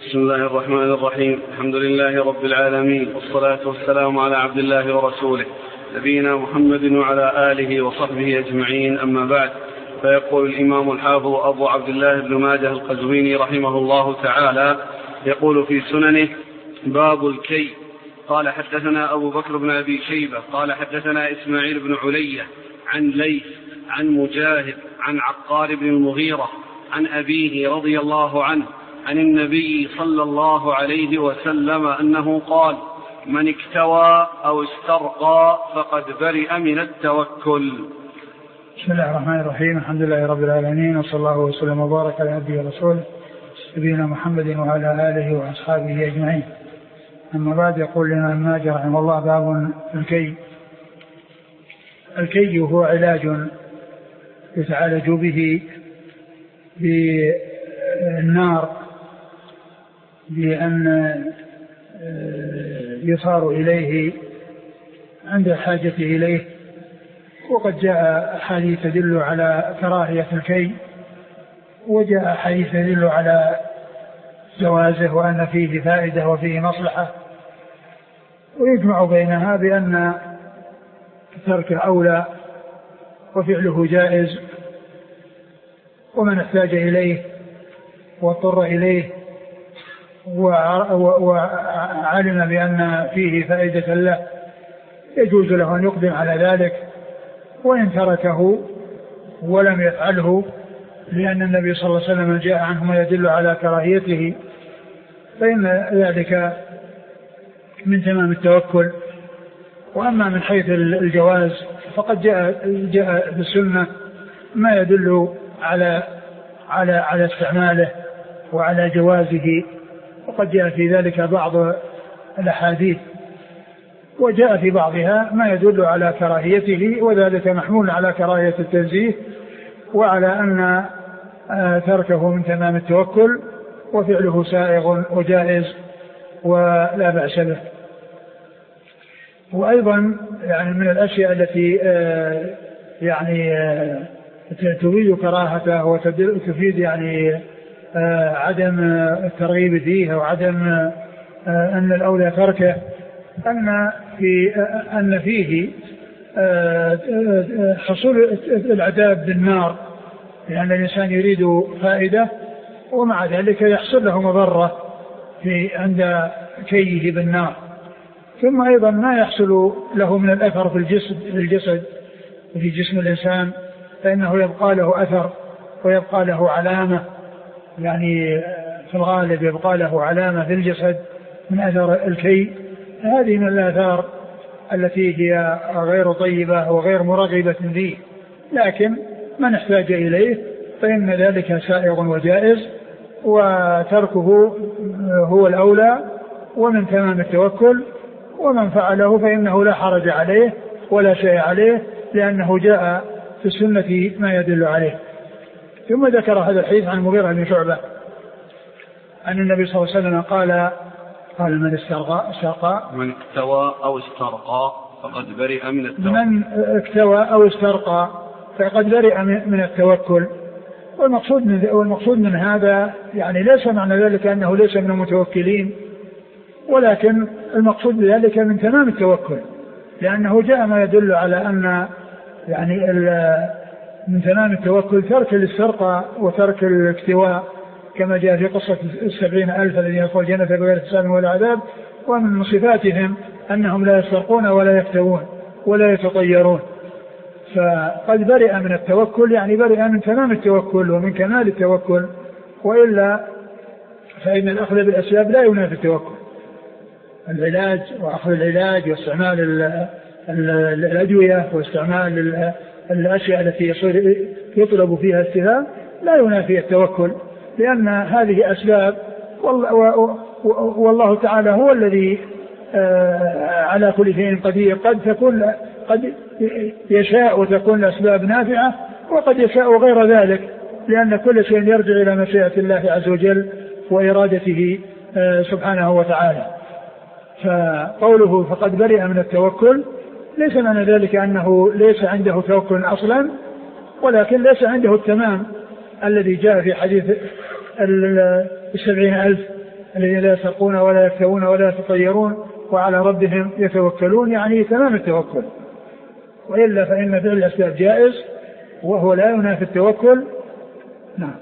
بسم الله الرحمن الرحيم. الحمد لله رب العالمين، والصلاة والسلام على عبد الله ورسوله نبينا محمد وعلى آله وصحبه أجمعين، أما بعد. فيقول الإمام الحافظ أبو عبد الله بن ماجه القزويني رحمه الله تعالى، يقول في سننه: باب الكي. قال حدثنا أبو بكر بن أبي شيبة قال حدثنا إسماعيل بن علية عن ليث عن مجاهد عن عقار بن المغيرة عن أبيه رضي الله عنه عن النبي صلى الله عليه وسلم أنه قال: من اكتوى أو استرقى فقد برئ من التوكل. بسم الله الرحمن الرحيم. الحمد لله رب العالمين، وصلى الله وسلم وبارك على نبينا ورسوله نبينا محمد وعلى آله وأصحابه أجمعين. أما بعد، يقول لنا الماجر رحمه الله: باب الكي. الكي هو علاج يتعالج به بالنار، بأن يصار إليه عند الحاجة إليه. وقد جاء أحاديث تدل على كراهية الكي، وجاء أحاديث تدل على جوازه وأن فيه فائدة وفيه مصلحة، ويجمع بينها بأن تركه أولى وفعله جائز، ومن احتاج إليه واضطر إليه وعلم بأن فيه فائدة له يجوز له أن يقدم على ذلك، وإن تركه ولم يفعله لأن النبي صلى الله عليه وسلم جاء عنه ما يدل على كراهيته، فإن ذلك من تمام التوكل. وأما من حيث الجواز فقد جاء في السنة ما يدل على استعماله وعلى جوازه، وقد جاء في ذلك بعض الأحاديث، وجاء في بعضها ما يدل على كراهيته، وذلك محمول على كراهية التنزيه وعلى أن تركه من تمام التوكل، وفعله سائغ وجائز ولا بأس به. وأيضا يعني من الأشياء التي تفيد كراهته وتفيد عدم الترغيب فيه وعدم أن الأولى تركه، أن فيه حصول العذاب بالنار، لأن الإنسان يريد فائدة ومع ذلك يحصل له مضرة عند كيه بالنار. ثم أيضا ما يحصل له من الأثر في الجسد وفي جسم الإنسان، فإنه يبقى له أثر ويبقى له علامة، في الغالب يبقى له علامة في الجسد من أثر الكي. هذه من الآثار التي هي غير طيبة وغير مرغبة فيه، لكن من احتاج إليه فإن ذلك سائغ وجائز، وتركه هو الأولى ومن تمام التوكل، ومن فعله فإنه لا حرج عليه ولا شيء عليه، لأنه جاء في السنة ما يدل عليه. ثم ذكر هذا الحديث عن المغيرة بن شعبة أن النبي صلى الله عليه وسلم قال: من استرقى من اكتوى أو استرقى فقد برئ من التوكل. من اكتوى أو استرقى فقد برئ من التوكل. والمقصود من هذا ليس معنى ذلك أنه ليس من المتوكلين، ولكن المقصود بذلك من تمام التوكل، لأنه جاء ما يدل على أن من تمام التوكل ترك الاسترقاء وترك الاكتواء، كما جاء في قصة 70,000 الذين يدخلون الجنة بغير حساب ولا عذاب. ومن صفاتهم أنهم لا يسترقون ولا يكتوون ولا يتطيرون. فقد برئ من التوكل، برئ من تمام التوكل ومن كمال التوكل، وإلا فإن الأخذ بالأسباب لا ينافي التوكل. العلاج وأخذ العلاج واستعمال الأدوية واستعمال الأشياء التي يطلب فيها استهام لا ينافي التوكل، لأن هذه أسباب، والله تعالى هو الذي على كل شيء قدير. قد يشاء وتكون الأسباب نافعة، وقد يشاء غير ذلك، لأن كل شيء يرجع إلى مشيئة الله عز وجل وإرادته سبحانه وتعالى. فقوله فقد برئ من التوكل ليس معنى ذلك أنه ليس عنده توكل أصلا، ولكن ليس عنده التمام الذي جاء في حديث 70,000 الذين لا يسرقون ولا يكتوون ولا يتطيرون وعلى ربهم يتوكلون، يعني تمام التوكل. وإلا فإن فعل الأسباب جائز وهو لا ينافي التوكل. نعم.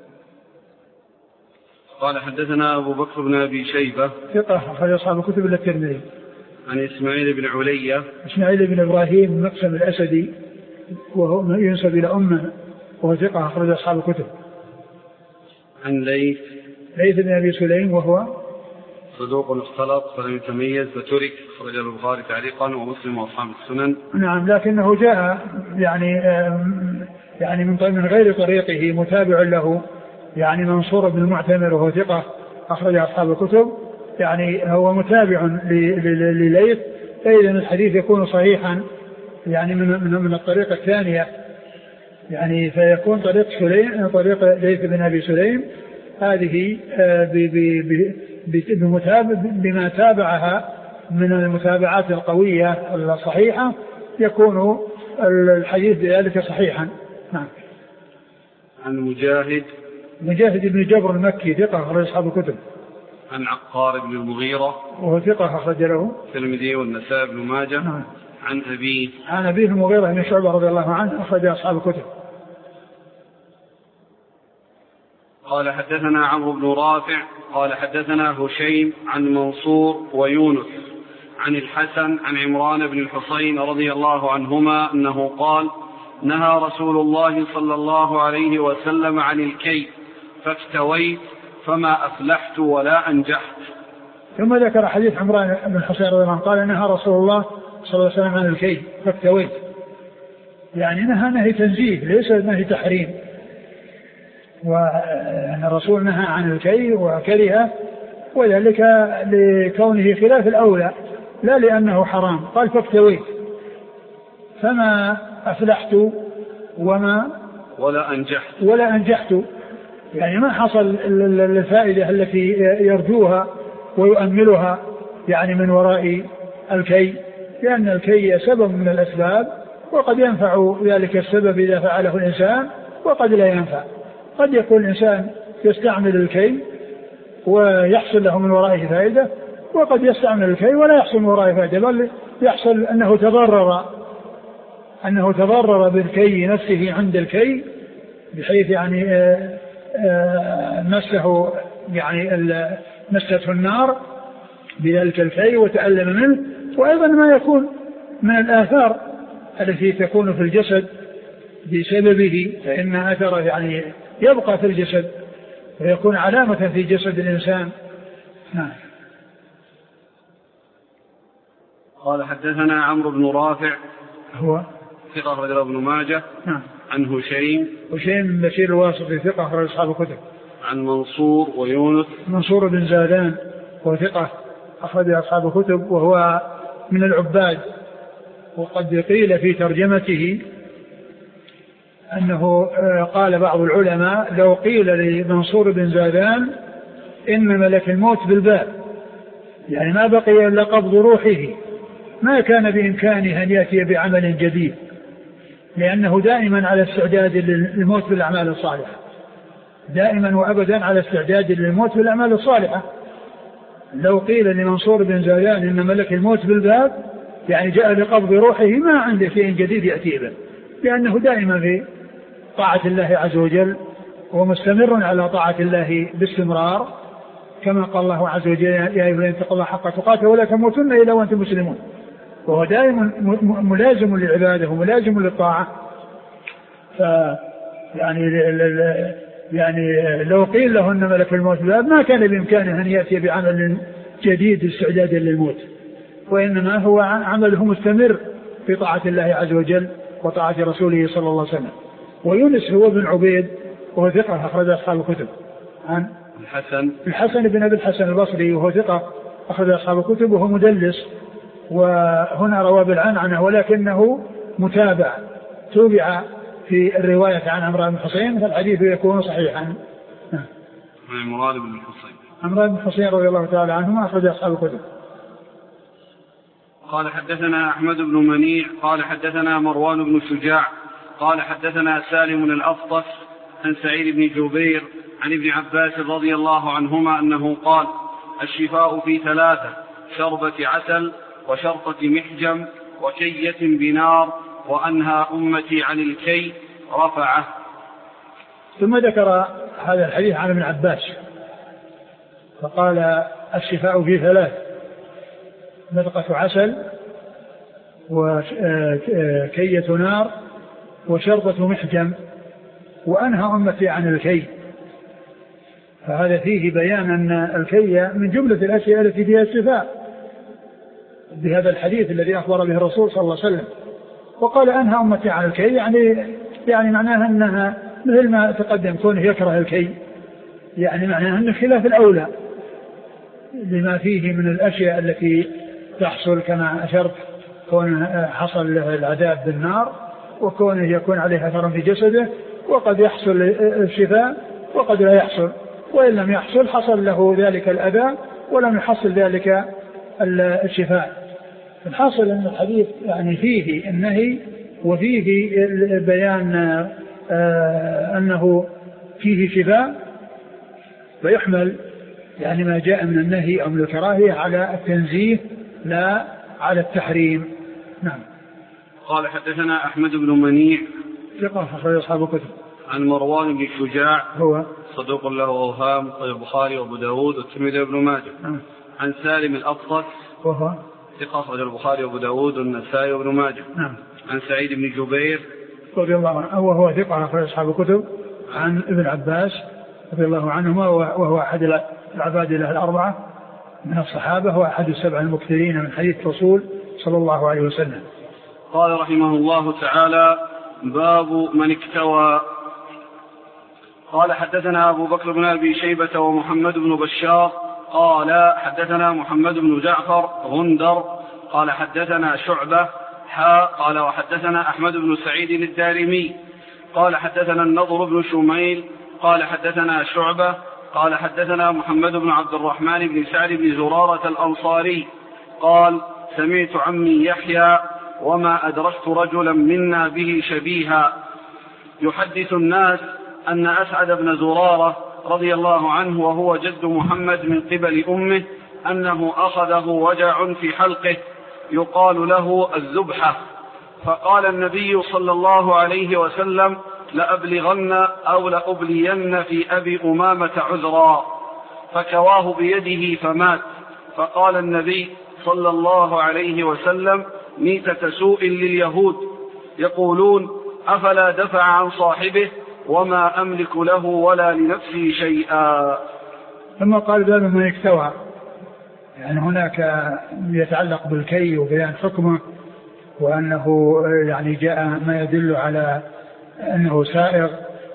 قال حدثنا أبو بكر بن أبي شيبة ثقة أخرج أصحاب الكتب إلا الترمذي. عن إسماعيل بن علية إسماعيل بن إبراهيم مقسم الأسدي وهو ينسب إلى أمه وهو ثقة أخرج أصحاب الكتب. عن ليث بن أبي سليم وهو صدوق اختلط فلم يتميز وترك، أخرج البخاري تعليقا ومسلم وأصحاب السنن. نعم، لكنه جاء يعني من غير طريقه متابع له، يعني منصور بن المعتمر وهو ثقة أخرج أصحاب الكتب، يعني هو متابع لليث، فإذا الحديث يكون صحيحا يعني من الطريقة الثانية، يعني فيكون طريق ليث بن أبي سليم هذه بما تابعها من المتابعات القوية الصحيحة يكون الحديث بذلك صحيحا. نعم. عن مجاهد بن جبر المكي ثقة أخرج أصحاب الكتب. عن عقار بن المغيرة وهو ثقة أخرج له الترمذي والنسائي بن ماجه. نعم. عن أبيه المغيرة بن شعبة رضي الله عنه أخرج أصحاب الكتب. قال حدثنا عمرو بن رافع قال حدثنا هشيم عن منصور ويونس عن الحسن عن عمران بن الحصين رضي الله عنهما أنه قال: نهى رسول الله صلى الله عليه وسلم عن الكي فاكتويت فما أفلحت ولا أنجحت. ثم ذكر حديث عمران بن الحصين رضي الله عنه قال: نهى رسول الله صلى الله عليه وسلم عن الكي فاكتويت، يعني نهي تنزيه ليس نهي تحريم، وأن الرسول نهى عن الكي وكره، وذلك لكونه خلاف الأولى لا لأنه حرام. قال: فما أفلحت ولا أنجحت، يعني ما حصل الفائدة التي يرجوها ويؤملها يعني من وراء الكي، لأن الكي سبب من الأسباب، وقد ينفع ذلك السبب إذا فعله الإنسان وقد لا ينفع. قد يكون الإنسان يستعمل الكي ويحصل له من ورائه فائدة، وقد يستعمل الكي ولا يحصل من ورائه فائدة، بل يحصل أنه تضرر بالكي نفسه عند الكي، بحيث يعني مسه يعني مسته النار بذلك الكي وتألم منه. وأيضا ما يكون من الآثار التي تكون في الجسد بسببه، فإن أثره يعني يبقى في الجسد ويكون علامة في جسد الإنسان. نعم. قال حدثنا عمرو بن رافع هو ثقة أخرج له ابن ماجه. نعم. عن هشيم بن بشير الواسطي ثقة أخرج أصحاب الكتب. عن منصور ويونس منصور بن زادان وثقة أخرج أصحاب الكتب، وهو من العباد، وقد قيل في ترجمته أنه قال بعض العلماء: لو قيل لمنصور بن زادان إن ملك الموت بالباب، يعني ما بقي إلا قبض روحه، ما كان بإمكانه أن يأتي بعمل جديد، لأنه دائما على استعداد للموت بالأعمال الصالحة، دائما وأبدا على استعداد للموت بالأعمال الصالحة. لو قيل لمنصور بن زادان إن ملك الموت بالباب، يعني جاء لقبض روحه، ما عنده شيء جديد يأتي به، لأنه دائما في طاعة الله عز وجل ومستمر على طاعة الله باستمرار، كما قال الله عز وجل: يا أيها الذين اتقوا الله حق تقاته ولا تموتن إلا وأنتم مسلمون. وهو دائما ملازم للعبادة وملازم للطاعة. يعني لو قيل له أن ملك الموت بالباب ما كان بإمكانه أن يأتي بعمل جديد استعدادا للموت، وإنما هو عمله مستمر في طاعة الله عز وجل وطاعة رسوله صلى الله عليه وسلم. ويونس هو بن عبيد وهو ثقة أخرج أصحاب الكتب. عن الحسن بن أبي الحسن البصري وهو ثقة أخرج أصحاب الكتب، وهو مدلس، وهنا روى بالعنعنة ولكنه متابع، توبع في الرواية عن عمران بن الحصين، فالحديث يكون صحيحا. عمران بن الحصين رضي الله تعالى عنه أخرج أصحاب الكتب. قال حدثنا أحمد بن منيع قال حدثنا مروان بن شجاع قال حدثنا سالم الأفطس عن سعيد بن جبير عن ابن عباس رضي الله عنهما أنه قال: الشفاء في 3: شربة عسل، وشرطة محجم، وكية بنار، وأنهى أمتي عن الكي. رفعه. ثم ذكر هذا الحديث عن ابن عباس فقال: الشفاء في 3: مدقة عسل، وكية نار، وشرطة محجم، وأنهى أمتي عن الكي. فهذا فيه بيان أن الكي من جملة الأشياء التي فيها الشفاء بهذا الحديث الذي أخبر به الرسول صلى الله عليه وسلم. وقال: أنهى أمتي عن الكي، يعني معناها أنها مثل ما تقدم كونه يكره الكي، يعني معناها أنه خلاف الأولى لما فيه من الأشياء التي تحصل كما أشرت، كون حصل له العذاب بالنار، وكونه يكون عليه أثر في جسده، وقد يحصل الشفاء وقد لا يحصل، وإن لم يحصل حصل له ذلك الأذى ولم يحصل ذلك الشفاء. الحاصل أن الحديث يعني فيه النهي وفيه بيان أنه فيه شفاء، فيحمل يعني ما جاء من النهي أو من الكراهية على التنزيه لا على التحريم. نعم. قال: حدثنا أحمد بن منيع ثقة أخرج أصحاب الكتب. عن مروان بن شجاع هو صدوق له أوهام، البخاري وأبو داود والترمذي وابن ماجه. عن سالم الأبطس وهو ثقة أخرج البخاري وأبو داود والنسائي وابن ماجه. عن سعيد بن جبير رضي الله عنه وهو ثقة أخرج أصحاب الكتب. عن ابن عباس رضي الله عنهما وهو أحد العباد له 4 من الصحابة، هو أحد 7 المكثرين من حديث الرسول صلى الله عليه وسلم. قال رحمه الله تعالى: باب من اكتوى. قال: حدثنا أبو بكر بن أبي شيبة ومحمد بن بشار قال: حدثنا محمد بن جعفر غندر قال: حدثنا شعبة قال: وحدثنا أحمد بن سعيد الدارمي قال: حدثنا النضر بن شميل قال: حدثنا شعبة قال: حدثنا محمد بن عبد الرحمن بن سعد بن زرارة الأنصاري قال: سمعت عمي يحيى وما أدركت رجلا منا به شبيها يحدث الناس أن أسعد بن زرارة رضي الله عنه وهو جد محمد من قبل أمه أنه أخذه وجع في حلقه يقال له الذبحة، فقال النبي صلى الله عليه وسلم: لأبلغن أو لأبلين في أبي أمامة عذرا، فكواه بيده فمات. فقال النبي صلى الله عليه وسلم: ميتة سوء لليهود يقولون: أفلا دفع عن صاحبه وما أملك له ولا لنفسي شيئا. ثم قال: باب من اكتوى، يعني هناك يتعلق بالكي وبيان حكمه، وأنه يعني جاء ما يدل على أنه سائغ،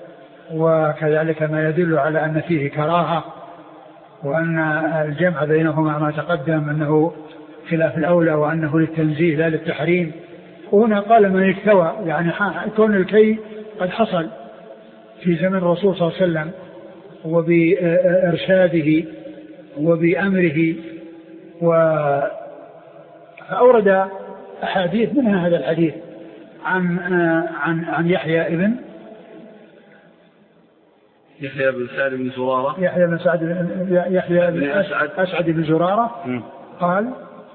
وكذلك ما يدل على أن فيه كراهة، وأن الجمع بينهما ما تقدم أنه خلاف الأولى وأنه للتنزيه لا للتحريم. وهنا قال من اكتوى، يعني كون الكي قد حصل في زمن الرسول صلى الله عليه وسلم وبإرشاده وبأمره، فأورد أحاديث منها هذا الحديث عن يحيى بن سعد بن زرارة يحيى بن أسعد بن زرارة قال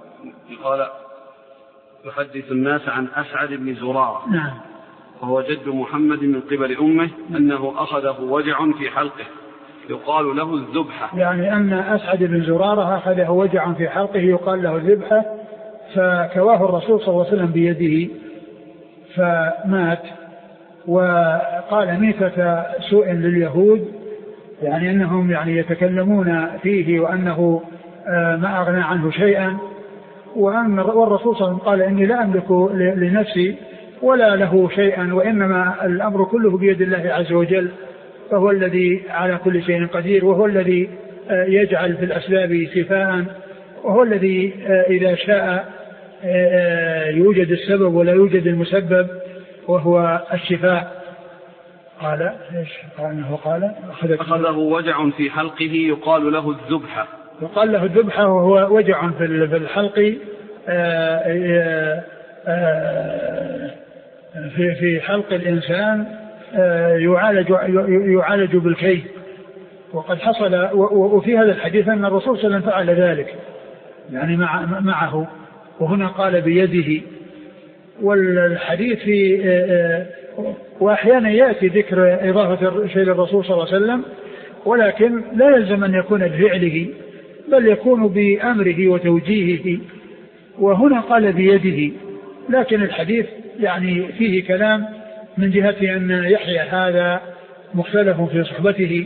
يحدث الناس عن أسعد بن زرارة. نعم. وهو جد محمد من قبل أمه أنه أخذه وجع في حلقه يقال له الذبحة، يعني أن أسعد بن زرارة أخذه وجع في حلقه يقال له الذبحة، فكواه الرسول صلى الله عليه وسلم بيده فمات. وقال: ميتة سوء لليهود، يعني أنهم يعني يتكلمون فيه وأنه ما أغنى عنه شيئا، والرسول صلى الله عليه وسلم قال: إني لا أملك لنفسي ولا له شيئا، وإنما الأمر كله بيد الله عز وجل، فهو الذي على كل شيء قدير، وهو الذي يجعل في الأسباب شفاء، وهو الذي إذا شاء يوجد السبب ولا يوجد المسبب، وهو الشفاء. قال إنه قال: أخذه وجع في حلقه يقال له الذبحة. يقال له الذبحة، وهو وجع في الحلق في حلق الإنسان يعالج بالكي، وقد حصل وفي هذا الحديث أن الرسول صلى الله عليه وسلم فعل ذلك يعني معه، وهنا قال بيده. والحديث في وأحيانا يأتي ذكر إضافة شيء للرسول صلى الله عليه وسلم، ولكن لا يلزم أن يكون بفعله بل يكون بأمره وتوجيهه، وهنا قال بيده. لكن الحديث يعني فيه كلام من جهة أن يحيى هذا مختلف في صحبته،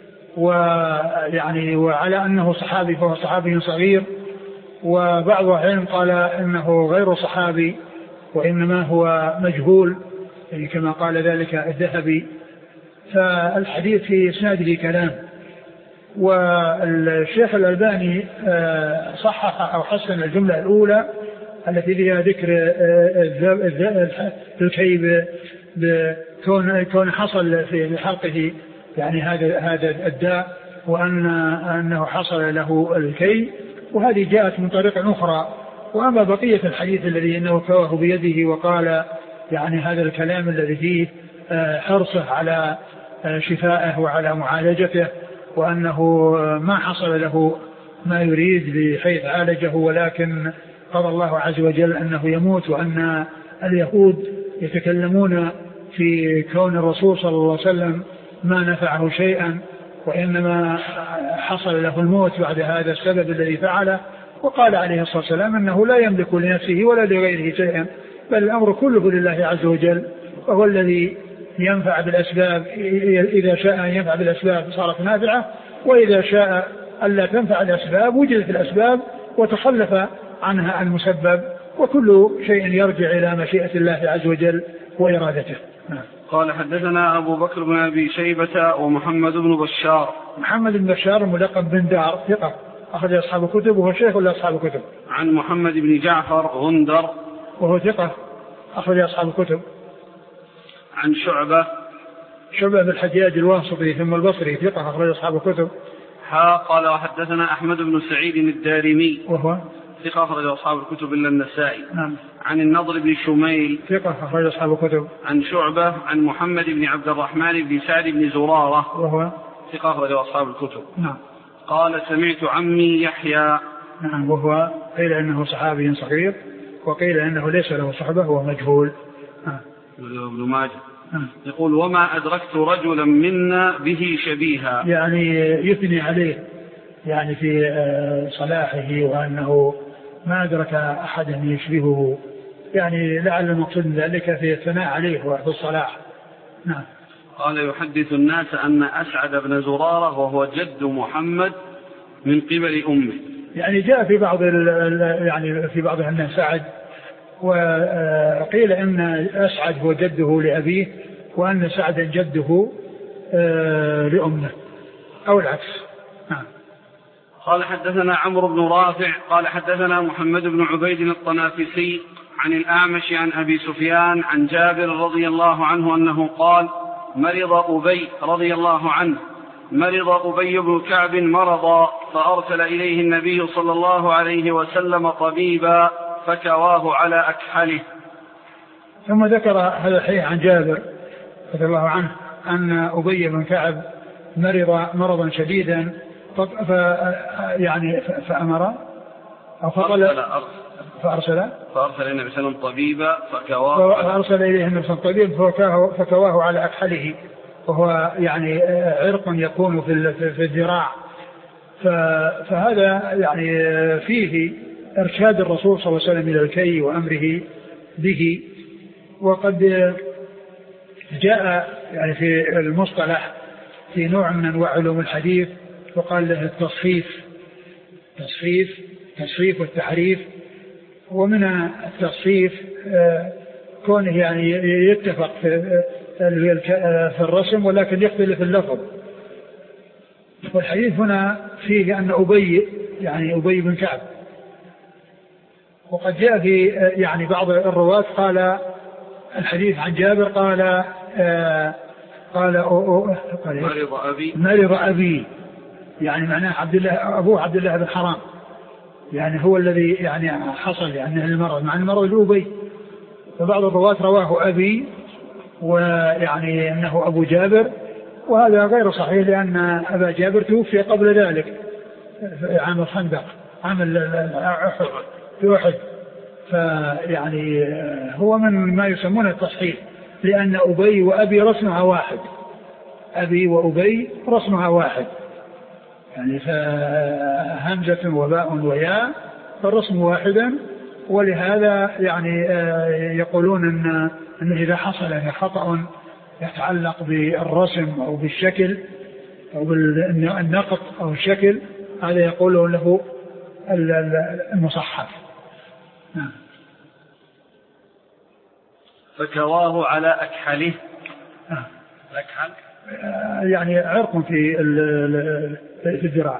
ويعني وعلى أنه صحابي فهو صحابي صغير، وبعض العلم قال إنه غير صحابي وإنما هو مجهول يعني كما قال ذلك الذهبي. فالحديث في إسناده كلام. والشيخ الألباني صحح أو حسن الجملة الأولى التي فيها ذكر الكي بكون حصل في حلقه يعني هذا الداء، وأنه حصل له الكي، وهذه جاءت من طريق أخرى. وأما بقية الحديث الذي أنه كواه بيده وقال يعني هذا الكلام الذي فيه حرصه على شفائه وعلى معالجته، وأنه ما حصل له ما يريد بحيث عالجه، ولكن قضى الله عز وجل أنه يموت، وأن اليهود يتكلمون في كون الرسول صلى الله عليه وسلم ما نفعه شيئا، وإنما حصل له الموت بعد هذا السبب الذي فعله. وقال عليه الصلاة والسلام أنه لا يملك لنفسه ولا لغيره شيئا، بل الأمر كله لله عز وجل، وهو الذي ينفع بالأسباب. إذا شاء أن ينفع بالأسباب صارت نافعة، وإذا شاء ألا تنفع الأسباب وجدت الأسباب وتخلف عنها المسبب، وكل شيء يرجع إلى مشيئة الله عز وجل وإرادته. قال حدثنا أبو بكر بن أبي شيبة ومحمد بن بشار. محمد بن بشار ملقب بن دار ثقة أخرج أصحاب الكتب وهو شيخ ولا أصحاب الكتب. عن محمد بن جعفر غندر وهو ثقة أخرج أصحاب الكتب. عن شعبة بن الحجاج الواسطي ثم البصري ثقة أخرج أصحاب الكتب. قال وحدثنا أحمد بن سعيد الدارمي وهو ثقة أخرج أصحاب الكتب إلا النسائي. نعم. عن النضر بن شميل ثقة أخرج أصحاب الكتب. عن شعبة عن محمد بن عبد الرحمن بن سعد بن زرارة وهو ثقة أخرج أصحاب الكتب. نعم. قال سمعت عمي يحيى. نعم. وهو قيل إنه صحابي صغير، وقيل إنه ليس له صحبة وهو مجهول. ابن ماجه يقول وما أدركت رجلا منا به شبيها، يعني يثني عليه يعني في صلاحه، وأنه ما أدرك أحدا يشبهه، يعني لعل المقصود من ذلك في الثناء عليه وفي الصلاح. نعم. قال يحدث الناس أن أسعد بن زرارة وهو جد محمد من قبل أمه، يعني جاء في بعض يعني في بعض أن سعد، وقيل أن أسعد هو جده لأبيه، وأن سعدا جده لأمه أو العكس. نعم. قال حدثنا عمرو بن رافع قال حدثنا محمد بن عبيد الطنافسي عن الأعمش عن أبي سفيان عن جابر رضي الله عنه أنه قال مرض أبي رضي الله عنه مرض أبي بن كعب مرضا فأرسل إليه النبي صلى الله عليه وسلم طبيبا فكواه على أكحله. ثم ذكر هذا الحديث عن جابر رضي الله عنه أن أبي بن كعب مرض مرضا شديدا، يعني فأمر أو فأرسل النبي صلى الله عليه وسلم طبيبا فأرسل إليه النبي صلى الله عليه وسلم فكواه على أكحله، وهو يعني عرق يكون في الذراع. فهذا يعني فيه إرشاد الرسول صلى الله عليه وسلم إلى الكي وأمره به. وقد جاء يعني في المصطلح في نوع من أنواع علوم الحديث وقال له التصحيف والتحريف. ومن التصحيف كونه يعني يتفق في الرسم ولكن يختلف اللفظ. والحديث هنا فيه أن أبي بن كعب، وقد جاء في يعني بعض الرواة قال الحديث عن جابر قال مرض أبي، يعني معناه أبوه عبد الله بن حرام، يعني هو الذي يعني حصل يعني المرض مع المرض الأبي. فبعض الرواة رواه أبي ويعني أنه أبو جابر، وهذا غير صحيح لأن أبا جابر توفي قبل ذلك في عام الخندق، عام في أحد. فيعني هو من ما يسمونه التصحيح، لأن أبي وأبي رسمها واحد، أبي وأبي رسمها واحد، يعني فهمزة وباء وياء فالرسم واحدا. ولهذا يعني يقولون أن إذا حصل خطأ يتعلق بالرسم أو بالشكل أو بالنقط أو الشكل، هذا يقولون له المصحف. نعم. فكواه على أكحله. الأكحل يعني عرق في الذراع.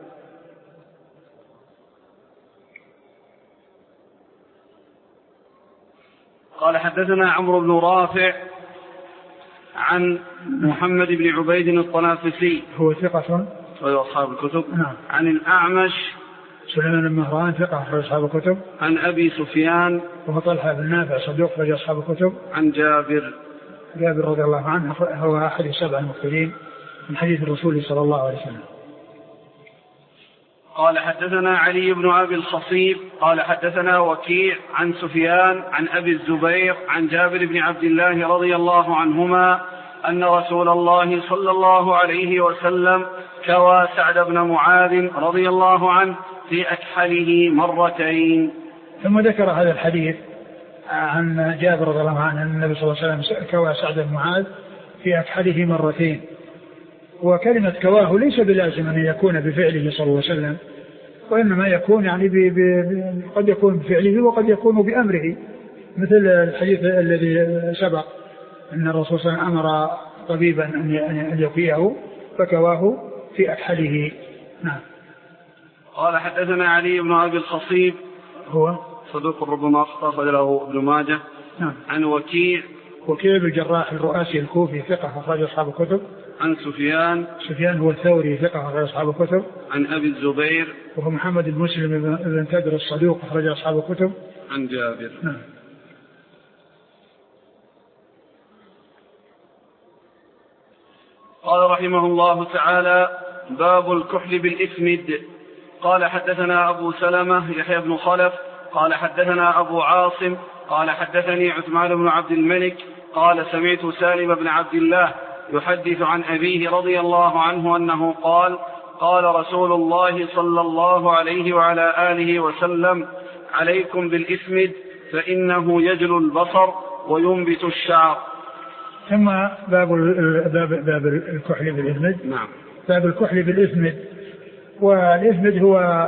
قال حدثنا عمرو بن رافع عن محمد بن عبيد الطنافسي هو ثقة وهو أصحاب الكتب. نعم. عن الأعمش سليمان بن مهران ثقة أخرج أصحاب الكتب. عن أبي سفيان وهو طلحة بن نافع صدوق أخرج أصحاب الكتب. عن جابر رضي الله عنه هو أحد السبع المكثرين من حديث الرسول صلى الله عليه وسلم. قال حدثنا علي بن أبي الخصيب قال حدثنا وكيع عن سفيان عن أبي الزبير عن جابر بن عبد الله رضي الله عنهما أن رسول الله صلى الله عليه وسلم كوى سعد بن معاذ رضي الله عنه في أكحله مرتين. ثم ذكر هذا الحديث عن جابر رضي الله عنه أن النبي صلى الله عليه وسلم كوى سعد بن معاذ في أكحله مرتين. وكلمة كواه ليس بلازم أن يكون بفعله صلى الله عليه وسلم، وإنما يكون يعني قد يكون بفعله وقد يكون بأمره، مثل الحديث الذي سبق أن الرسول صلى الله عليه وسلم أمر طبيبا أن يكويه فكواه في أكحله. نعم. قال حدثنا علي بن أبي الخصيب هو صدوق ربما أخطأ فله ابن ماجه. نعم. عن وكيع بن الجراح الرؤاسي الكوفي ثقة أخرج أصحاب الكتب. عن سفيان هو الثوري ثقة أخرج أصحاب الكتب. عن أبي الزبير وهو محمد بن مسلم بن تدر الصدوق أخرج أصحاب الكتب. عن جابر. نعم. قال رحمه الله تعالى: باب الكحل بالإسمد. قال حدثنا أبو سلمة يحيى بن خلف قال حدثنا أبو عاصم قال حدثني عثمان بن عبد الملك قال سمعت سالم بن عبد الله يحدث عن أبيه رضي الله عنه أنه قال: قال رسول الله صلى الله عليه وعلى آله وسلم: عليكم بالإسمد فإنه يجل البصر وينبت الشعر. ثم باب الكحل بالإسمد. نعم. باب الكحل بالإسمد. والإسمد هو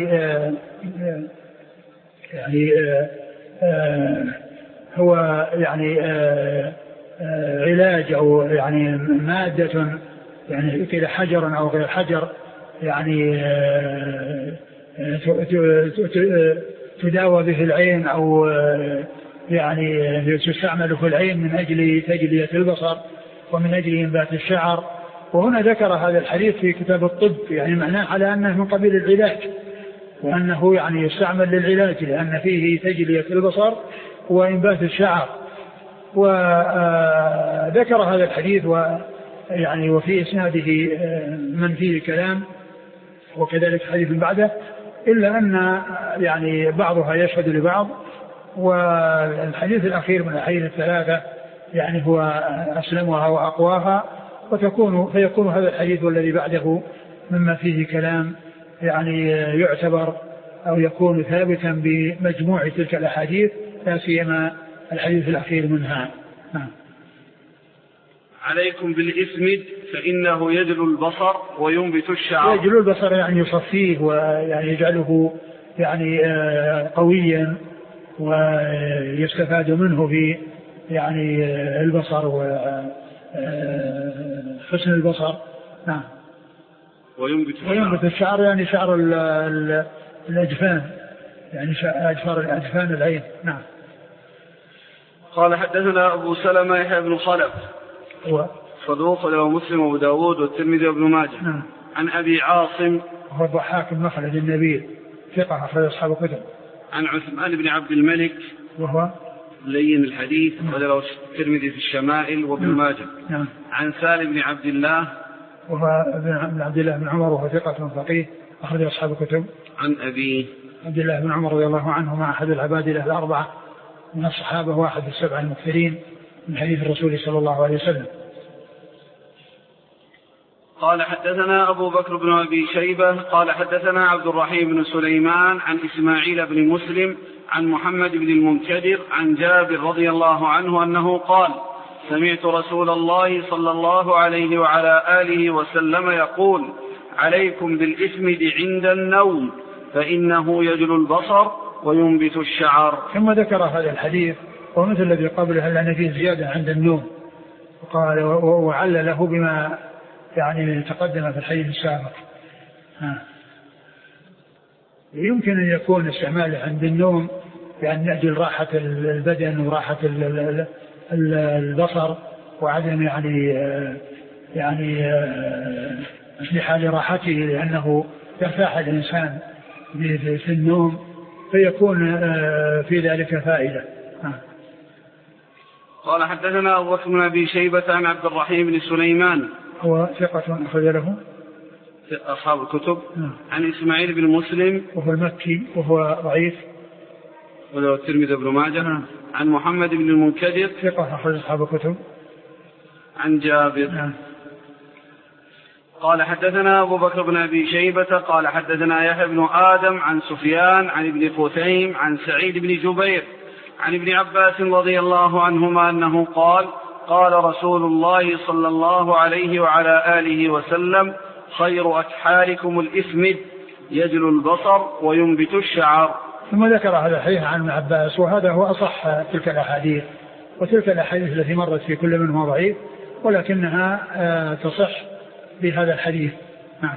هو علاج أو يعني مادة يعني كذا حجر أو غير حجر يعني تداوى به العين أو يعني تستعمل في العين من أجل تجلية البصر ومن أجل إنبات الشعر. وهنا ذكر هذا الحديث في كتاب الطب، يعني معناه على أنه من قبيل العلاج، وأنه يعني يستعمل للعلاج لأن فيه تجلية البصر وإنبات الشعر. وذكر هذا الحديث ويعني وفي إسناده من فيه كلام وكذلك حديث بعده، إلا أن يعني بعضها يشهد لبعض. والحديث الأخير من الحديث الثلاثة يعني هو أسلمها وأقواها، فيكون هذا الحديث والذي بعده مما فيه كلام يعني يعتبر أو يكون ثابتا بمجموع تلك الأحاديث، لا سيما الحديث الأخير منها. عليكم بالإسمد فإنه يجل البصر وينبت الشعر. يجل البصر يعني يصفيه ويعني يجعله يعني قويا ويستفاد منه في يعني البصر وحسن البصر. نعم. وينبت الشعر يعني شعر الأجفان، يعني أجفان العين. نعم. قال حدثنا أبو سلمة يحيى بن خلف هو صدوق له مسلم وابو داود والترمذي وابن ماجه. نعم. عن أبي عاصم هو الضحاك بن مخلد النبيل ثقة أخرج أصحاب الكتب. عن عثمان بن عبد الملك وهو لين الحديث وله الترمذي في الشمائل وابن ماجه. عن سالم بن عبد الله وهو ابن عبد الله بن عمر وهو ثقة فقيه أخرج أصحاب الكتب. عن أبيه عبد الله بن عمر رضي الله عنهما أحد العبادلة الأربعة من الصحابة واحد السبع المكثرين من حديث الرسول صلى الله عليه وسلم. قال حدثنا أبو بكر بن أبي شيبة قال حدثنا عبد الرحيم بن سليمان عن إسماعيل بن مسلم عن محمد بن المنكدر عن جابر رضي الله عنه أنه قال سمعت رسول الله صلى الله عليه وعلى آله وسلم يقول عليكم بالإثمد عند النوم فإنه يجل البصر وينبت الشعر. ثم ذكر هذا الحديث ومثل الذي قبله لأن فيه زيادة عند النوم وقال وعلله بما يعني تقدم في الحديث السابق. يمكن أن يكون استعماله عند النوم بأن يأجل راحة البدن وراحة البصر وعدم يعني لحال راحته لأنه يرتاح الإنسان في النوم فيكون في ذلك فائدة. قال حدثنا أبو بكر بن أبي شيبة عن عبد الرحيم بن سليمان هو ثقة أخرج له أصحاب الكتب. عن إسماعيل بن مسلم وهو المكي وهو ضعيف وله الترمذي بن ماجه. عن محمد بن المنكدر ثقة أخرج أصحاب الكتب. عن جابر. قال حدثنا أبو بكر بن أبي شيبة قال حدثنا يحيى بن آدم عن سفيان عن ابن خثيم عن سعيد بن جبير عن ابن عباس رضي الله عنهما أنه قال قال رسول الله صلى الله عليه وعلى آله وسلم خير أكحالكم الإثمد يجل البصر وينبت الشعر. ثم ذكر هذا الحديث عن ابن عباس وهذا هو أصح تلك الأحاديث وتلك الأحاديث التي مرت في كل منهما ضعيف ولكنها تصح بهذا الحديث. نعم.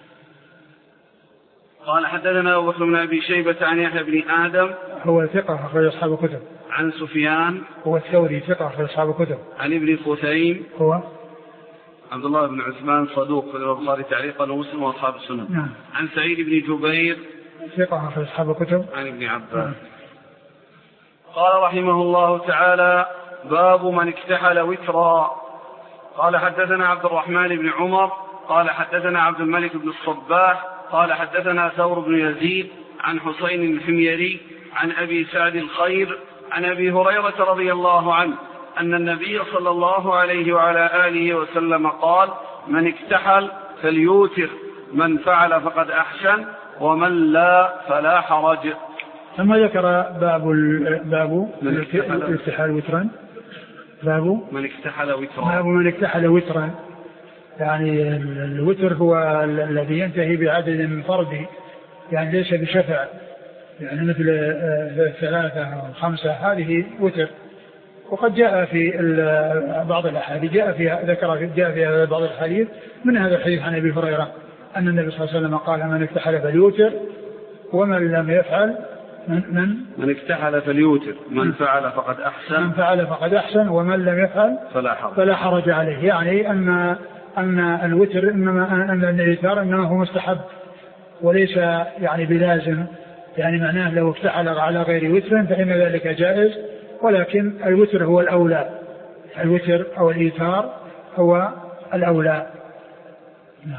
قال حدثنا أبو بكر بن أبي شيبة عن يحيى بن آدم هو ثقة أخرج أصحاب الكتب. عن سفيان هو الثوري ثقة أخرج أصحاب الكتب. عن ابن خثيم هو عبد الله بن عثمان صدوق في البخاري تعليقا ومسلم وأصحاب السنن. نعم. عن سعيد بن جبير ثقة أخرج أصحاب الكتب. عن ابن عباس. قال رحمه الله تعالى باب من اكتحل وترا. قال حدثنا عبد الرحمن بن عمر قال حدثنا عبد الملك بن الصباح قال حدثنا ثور بن يزيد عن حسين الحميري عن أبي سعد الخير عن أبي هريرة رضي الله عنه أن النبي صلى الله عليه وعلى آله وسلم قال من اكتحل فليوتر من فعل فقد أحسن ومن لا فلا حرج. ثم ذكر باب الاكتحال وترا. باب من اكتحل وترا يعني الوتر هو الذي ينتهي بعدد فردي يعني ليس بشفع يعني مثل 3 أو 5 هذه وتر. وقد جاء في بعض الأحاديث جاء فيها بعض الحديث من هذا الحديث عن أبي هريرة أن النبي صلى الله عليه وسلم قال من اكتحل فليوتر ومن لم يفعل من اكتحل فليوتر من فعل فقد أحسن ومن لم يفعل فلا حرج عليه. يعني أن الوتر أن الإيثار إنما هو مستحب وليس يعني بلازم يعني معناه لو اكتحل على غير وتر فإن ذلك جائز ولكن الوتر هو الأولى. الوتر أو الإيثار هو الأولى. نعم.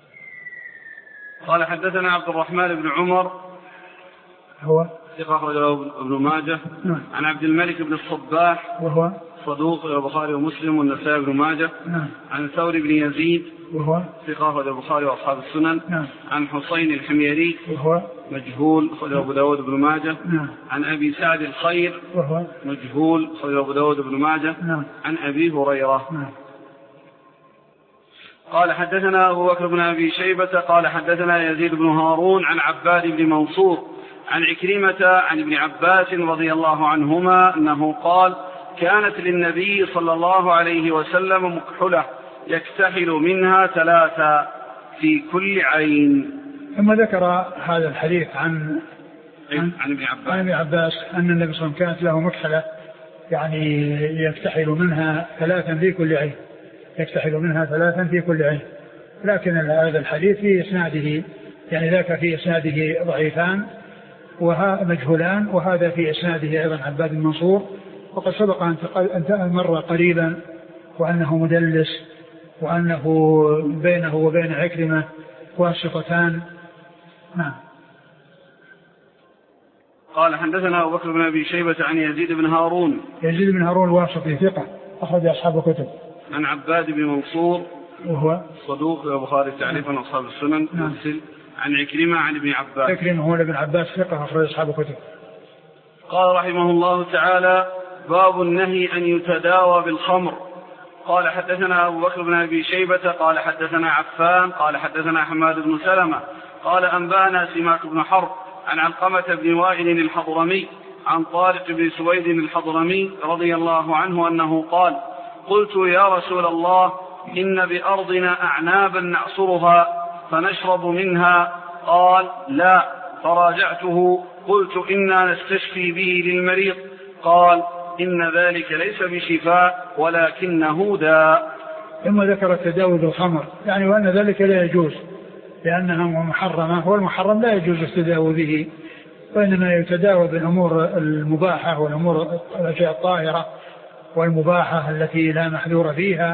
قال حدثنا عبد الرحمن بن عمر هو ثقة أخرجه ابن ماجه. نعم. عن عبد الملك بن الصباح وهو صدوق البخاري ومسلم والنسائي بن ماجه. نعم. عن ثور بن يزيد وهو ثقة أخرجه البخاري وأصحاب السنن. نعم. عن حسين الحميري وهو مجهول أخرجه أبو داود بن ماجه. نعم. عن أبي سعد الخير وهو مجهول أخرجه أبو داود بن ماجه. نعم. عن أبي هريرة. نعم. قال حدثنا أبو بكر بن أبي شيبة قال حدثنا يزيد بن هارون عن عباد بن منصور عن عكرمة عن ابن عباس رضي الله عنهما أنه قال كانت للنبي صلى الله عليه وسلم مكحلة يكتحل منها 3 في كل عين. ثم ذكر هذا الحديث عن ابن عباس أن النبي صلى الله عليه وسلم كانت له مكحلة يعني يكتحل منها 3 في كل عين. يكتحل منها 3 في كل عين. لكن هذا الحديث في إسناده يعني ذاك في إسناده ضعيفان وها مجهولان وهذا في إسناده أيضا عباد بن منصور وقد سبق أن مر قريبا وأنه مدلس، وأنه بينه وبين عكرمة واسطتان. نعم. قال حدثنا أبو بكر بن أبي شيبة عن يزيد بن هارون. يزيد بن هارون الواسطي ثقة أخرج أصحاب الكتب. عن عباد بن منصور وهو صدوق البخاري تعريفا أصحاب السنن. نعم. عن عكرمة عن ابن عباس. عكرمة هو ابن عباس ثقة أخرج أصحاب الكتب. قال رحمه الله تعالى: باب النهي أن يتداوى بالخمر. قال حدثنا أبو بكر بن أبي شيبة قال حدثنا عفان قال حدثنا حماد بن سلمة قال أنبانا سماك بن حرب عن علقمة بن وائل الحضرمي عن طارق بن سويد الحضرمي رضي الله عنه أنه قال: قلت يا رسول الله إن بأرضنا أعنابا نعصرها فنشرب منها. قال: لا. فراجعته قلت: إنا نستشفي به للمريض. قال: إن ذلك ليس بشفاء ولكنه داء. ثم ذكر التداوي بالخمر، يعني وأن ذلك لا يجوز لأنها محرمة، والمحرم لا يجوز التداوي به، وإنما يتداوى بالأمور المباحة والأمور الأشياء الطاهرة والمباحة التي لا محذور فيها.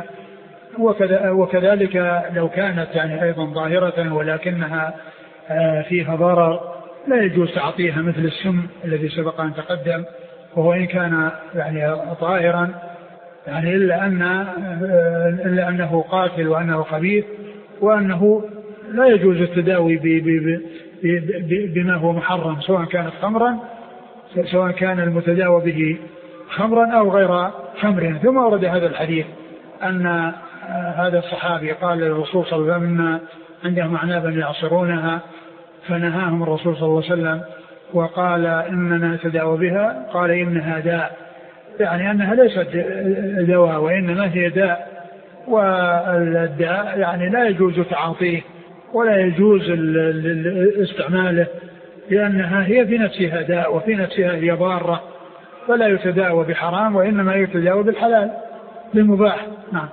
وكذلك لو كانت يعني أيضا ظاهرة ولكنها فيها ضرر لا يجوز تعطيها، مثل السم الذي سبق أن تقدم، وهو إن كان يعني طاهرا يعني إلا أنه قاتل وأنه خبيث، وأنه لا يجوز التداوي بما هو محرم، سواء كانت خمرا، سواء كان المتداوى به خمرا أو غير خمر. ثم ورد هذا الحديث أن هذا الصحابي قال للرسول صلى الله عليه وسلم: عندهم أعنابا يعصرونها، فنهاهم الرسول صلى الله عليه وسلم وقال: إننا نتداوى بها. قال: إنها داء، يعني أنها ليست دواء وإنما هي داء، والداء يعني لا يجوز تعاطيه ولا يجوز استعماله، لأنها هي في نفسها داء وفي نفسها هي ضارة، فلا يتداوى بحرام وإنما يتداوى بالحلال بالمباح. نعم.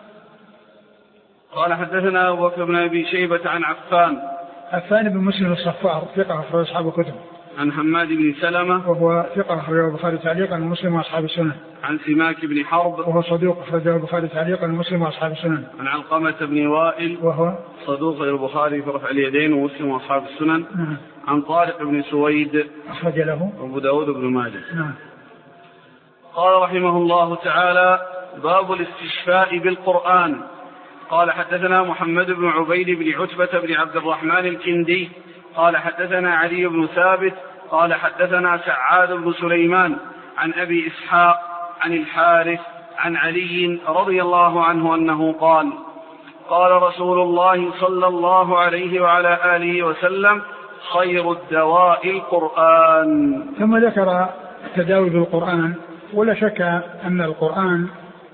قال حدثنا أبو بكر بن أبي شيبة عن عفان بن مسلم الصفار ثقة أخرج أصحاب الكتب. عن حماد بن سلمة وهو ثقة أخرجه البخاري تعليقا ومسلم وأصحاب السنن. عن سماك بن حرب وهو صدوق أخرجه البخاري تعليقا ومسلم وأصحاب السنن. عن علقمة بن وائل وهو صدوق البخاري في رفع اليدين ومسلم وأصحاب السنن. نعم. عن طارق بن سويد أخرج له أبو داود بن ماجه. نعم. قال رحمه الله تعالى: باب الاستشفاء بالقرآن. قال حدثنا محمد بن عبيد بن عتبة بن عبد الرحمن الكندي قال حدثنا علي بن ثابت قال حدثنا سعاد بن سليمان عن أبي إسحاق عن الحارث عن علي رضي الله عنه أنه قال: قال رسول الله صلى الله عليه وعلى آله وسلم: خير الدواء القرآن. ثم ذكر التداوي بالقرآن، ولا شك أن القرآن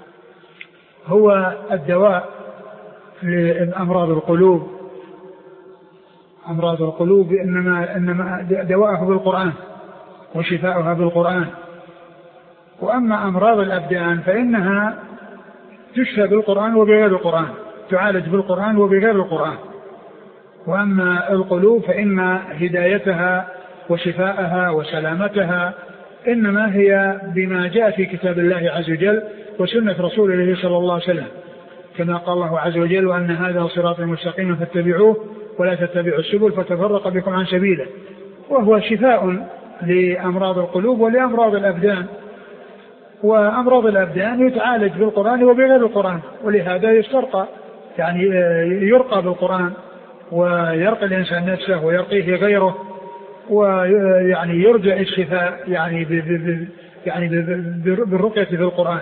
هو الدواء لأمراض القلوب. أمراض القلوب إنما دواءه بالقرآن وشفاؤها بالقرآن. وأما أمراض الأبدان فإنها تشفى بالقرآن وبغير القرآن، تعالج بالقرآن وبغير القرآن. وأما القلوب فإن هدايتها وشفاءها وسلامتها إنما هي بما جاء في كتاب الله عز وجل وسنة رسوله صلى الله عليه وسلم، كما قال الله عز وجل: وأن هذا صراط مستقيم فاتبعوه ولا تتبعوا السبل فتفرق بكم عن سبيله. وهو شفاء لأمراض القلوب ولأمراض الأبدان. وأمراض الأبدان يتعالج بالقرآن وبغير القرآن، ولهذا يسترقى يعني يرقى بالقرآن ويرقى الإنسان نفسه ويرقيه غيره، ويعني يرجع الشفاء يعني بالرقية في القرآن.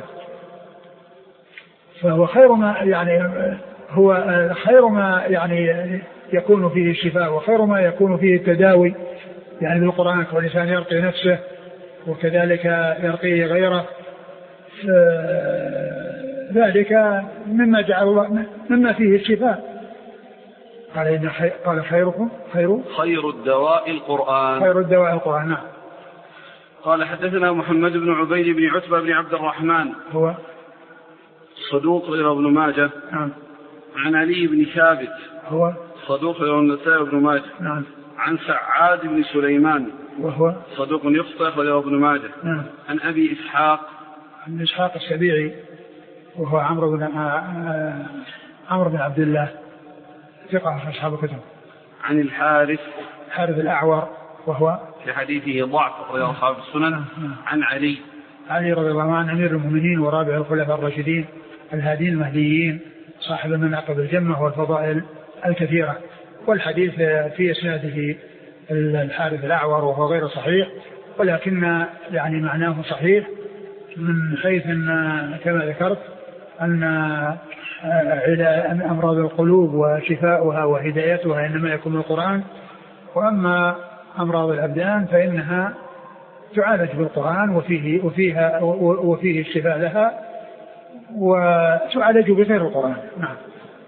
فهو خير ما يعني هو خير ما يعني يكون فيه الشفاء وخير ما يكون فيه التداوي يعني بالقرآن، والإنسان يرقي نفسه وكذلك يرقي غيره. ذلك مما جعل الله مما فيه الشفاء. قال خيركم خير الدواء القرآن. خير الدواء القرآن. نعم. قال حدثنا محمد بن عبيد بن عتبة بن عبد الرحمن هو صدوق غير ابن ماجه. نعم. عن علي بن ثابت هو صدوق غير النسائي بن ماجه. نعم. عن سعاد بن سليمان وهو صدوق يخطئ غير ابن ماجه. نعم. عن أبي إسحاق عن إسحاق السبيعي وهو عمرو بن عبد الله ثقة في أصحاب الكتب. عن الحارث الأعور وهو في حديثه ضعف رواه أصحاب السنن. عن علي رضي الله عنه أمير المؤمنين ورابع الخلفاء الراشدين الهادين المهديين صاحب المناقب الجمة والفضائل الكثيرة. والحديث في إسناده الحارث الأعور وهو غير صحيح، ولكن يعني معناه صحيح من حيث أن كما ذكرت أن أمراض القلوب وشفاؤها وهدايتها إنما يكون من القرآن، وأما أمراض الأبدان فإنها تعالج بالقرآن وفيه الشفاء لها وتعالج بغير القرآن. نعم.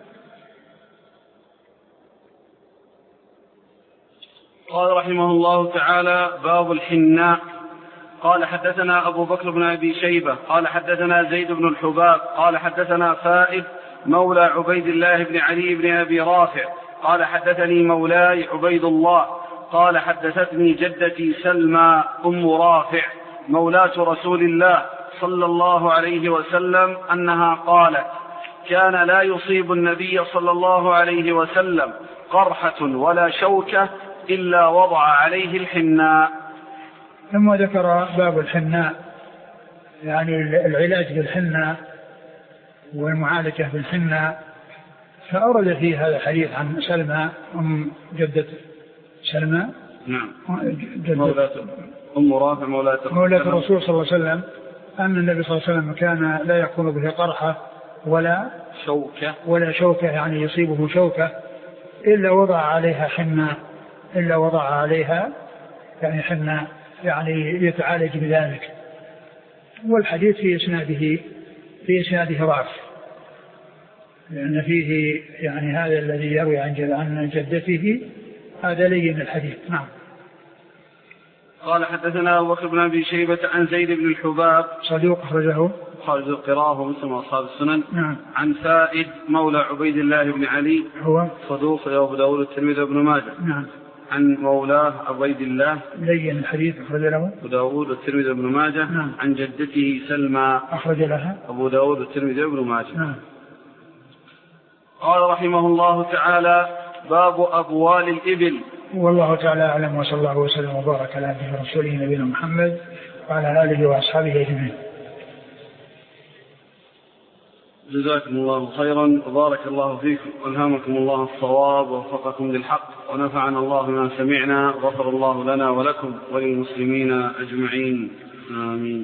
قال رحمه الله تعالى: باب الحناء. قال حدثنا أبو بكر بن أبي شيبة قال حدثنا زيد بن الحباب قال حدثنا فائد مولى عبيد الله بن علي بن أبي رافع قال حدثني مولاي عبيد الله قال حدثتني جدتي سلمى أم رافع مولاة رسول الله صلى الله عليه وسلم أنها قالت: كان لا يصيب النبي صلى الله عليه وسلم قرحة ولا شوكة إلا وضع عليه الحناء. ثم ذكر باب الحناء، يعني العلاج بالحناء والمعالجة بالحناء، فأورد فيه هذا الحديث عن سلمى أم جدة سلمى نعم أم رافع مولاة الرسول صلى الله عليه وسلم أن النبي صلى الله عليه وسلم كان لا يكون به قرحة ولا شوكة يعني يصيبه شوكة إلا وضع عليها حناء، يعني حناء يعني يتعالج بذلك. والحديث في إسناده ضعف، لأن فيه يعني هذا الذي يروي عن جدته هذا لين الحديث. نعم. قال حدثنا أبو بكر بن أبي شيبة عن زيد بن الحباب صدوق أخرجه القراءة ومسلم وأصحاب السنن. نعم. عن فائد مولى عبيد الله بن علي هو صدوق أبو داود والترمذي وابن ماجه. نعم. عن مولاه عبيد الله لين الحديث أخرج له أبو داود والترمذي وابن ماجه. نعم. عن جدته سلمى أخرج لها أبو داود والترمذي وابن ماجه. نعم. قال رحمه الله تعالى: باب أبوال الإبل. والله تعالى أعلم، وصلى الله وسلم وبارك على عبده ورسوله نبينا محمد وعلى آله وأصحابه أجمعين. جزاكم الله خيرا وبارك الله فيكم والهمكم الله الصواب ووفقكم للحق ونفعنا الله بما سمعنا وغفر الله لنا ولكم وللمسلمين أجمعين آمين.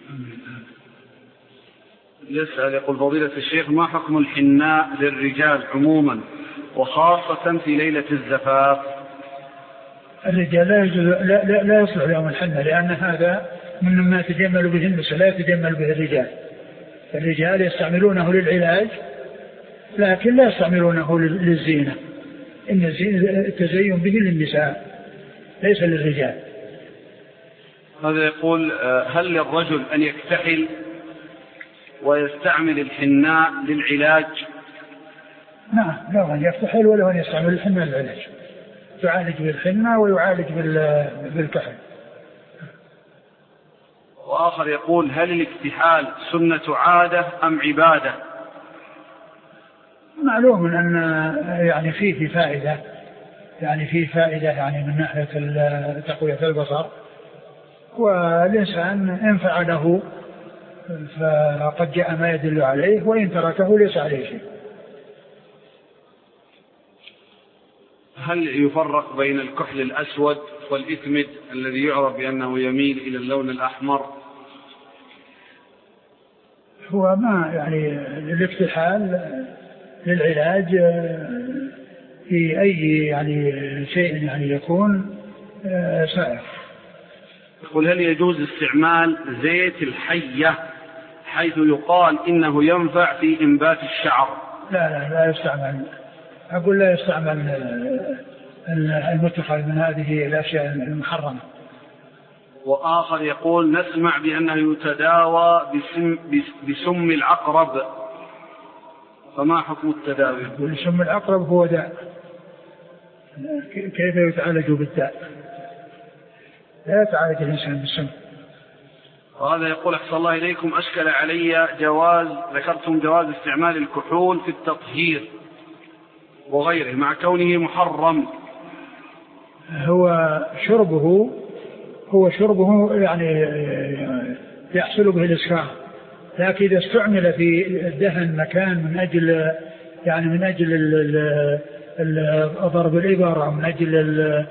يسأل يقول: فضيلة الشيخ، ما حكم الحناء للرجال عموما وخاصة في ليلة الزفاف؟ الرجال لا يصلح لهم الحنة، لأن هذا مما يتجمل به النساء، لا يتجمل به الرجال. الرجال يستعملونه للعلاج لكن لا يستعملونه للزينة، إن التزين به للنساء ليس للرجال. هذا يقول: هل للرجل أن يكتحل ويستعمل الحناء للعلاج؟ نعم، له أن يكتحل وله أن يستعمل الحناء للعلاج، يعالج بالحناء ويعالج بالكحل. وآخر يقول: هل الاكتحال سنة عادة أم عبادة؟ معلوم أن يعني فيه فائدة، يعني من ناحية تقوية البصر، والإنسان إن فعله فقد جاء ما يدل عليه، وإن تركه ليس عليه شيء. هل يفرق بين الكحل الأسود والإثمد الذي يعرف بأنه يميل إلى اللون الأحمر؟ هو ما يعني الاكتحال للعلاج في أي يعني شيء يعني يكون سائغ. يقول: هل يجوز استعمال زيت الحية حيث يقال إنه ينفع في إنبات الشعر؟ لا يستعمل. أقول لا يستعمل المتخذ من هذه الأشياء المحرمة. وآخر يقول: نسمع بأنه يتداوى بسم العقرب، فما حكم التداوي؟ سم العقرب هو داء، كيف يتعالج بالداء؟ لا يتعالج الإنسان بالسم. وهذا يقول أحسن الله إليكم، أشكل علي ذكرتم جواز استعمال الكحول في التطهير وغيره مع كونه محرم. هو شربه يعني يحصل به الإسكار، لكن إذا استعمل في الدهن مكان من أجل ضرب الإبر أو من أجل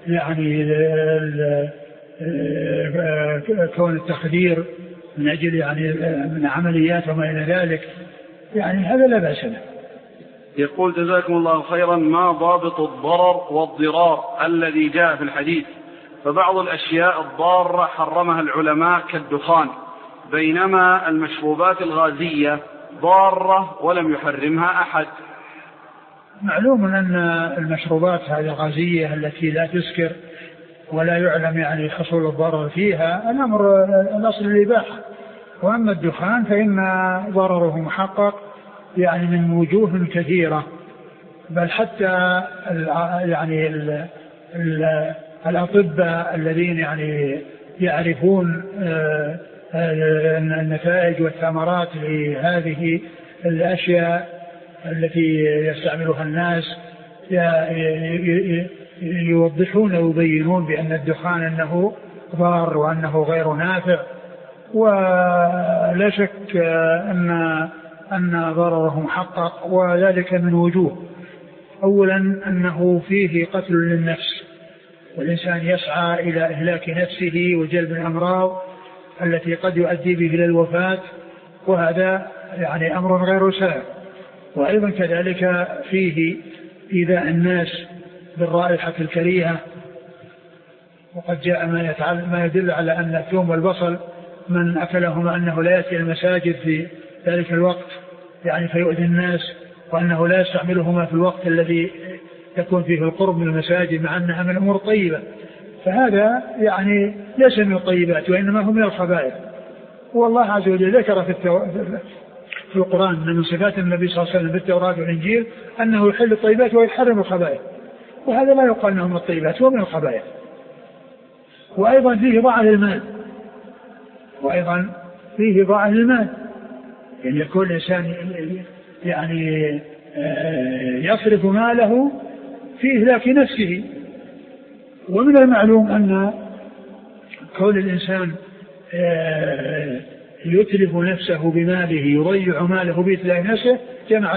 كون التخدير من أجل من عمليات وما إلى ذلك هذا لا بأس له. يقول جزاكم الله خيرا، ما ضابط الضرر والضرار الذي جاء في الحديث؟ فبعض الأشياء الضارة حرمها العلماء كالدخان، بينما المشروبات الغازية ضارة ولم يحرمها أحد. معلوم أن المشروبات هذه الغازية التي لا تسكر ولا يعلم حصول الضرر فيها الأصل الإباحة، وأما الدخان فإن ضرره محقق من وجوه كثيرة، بل حتى الأطباء الذين يعرفون النتائج والثمرات لهذه الأشياء التي يستعملها الناس يوضحون ويبينون بأن الدخان أنه ضار وأنه غير نافع، ولا شك أن ضرره محقق، وذلك من وجوه. أولا أنه فيه قتل للنفس، والإنسان يسعى إلى إهلاك نفسه وجلب الأمراض التي قد يؤدي به إلى الوفاة، وهذا أمر غير سهل. وأيضا كذلك فيه إيذاء الناس بالرائحة الكريهة، وقد جاء ما يدل على أن الثوم والبصل من أكلهما أنه لا يأتي المساجد في ذلك الوقت فيؤذي الناس، وأنه لا يستعملهما في الوقت الذي يكون فيه القرب من المساجد، مع أنها من الأمور الطيبة. فهذا ليس من الطيبات، وإنما هو من الخبائث. والله عز وجل ذكر في القرآن أن من صفات النبي صلى الله عليه وسلم في التوراة والإنجيل أنه يحل الطيبات ويحرم الخبائث، وهذا لا يقال أنه من الطيبات، هو من الخبائث. وأيضا فيه ضاع المال، يكون الإنسان يصرف ماله في إهلاك نفسه. ومن المعلوم أن كون الإنسان يتلف نفسه بماله، يضيع ماله بإتلاف نفسه، جمع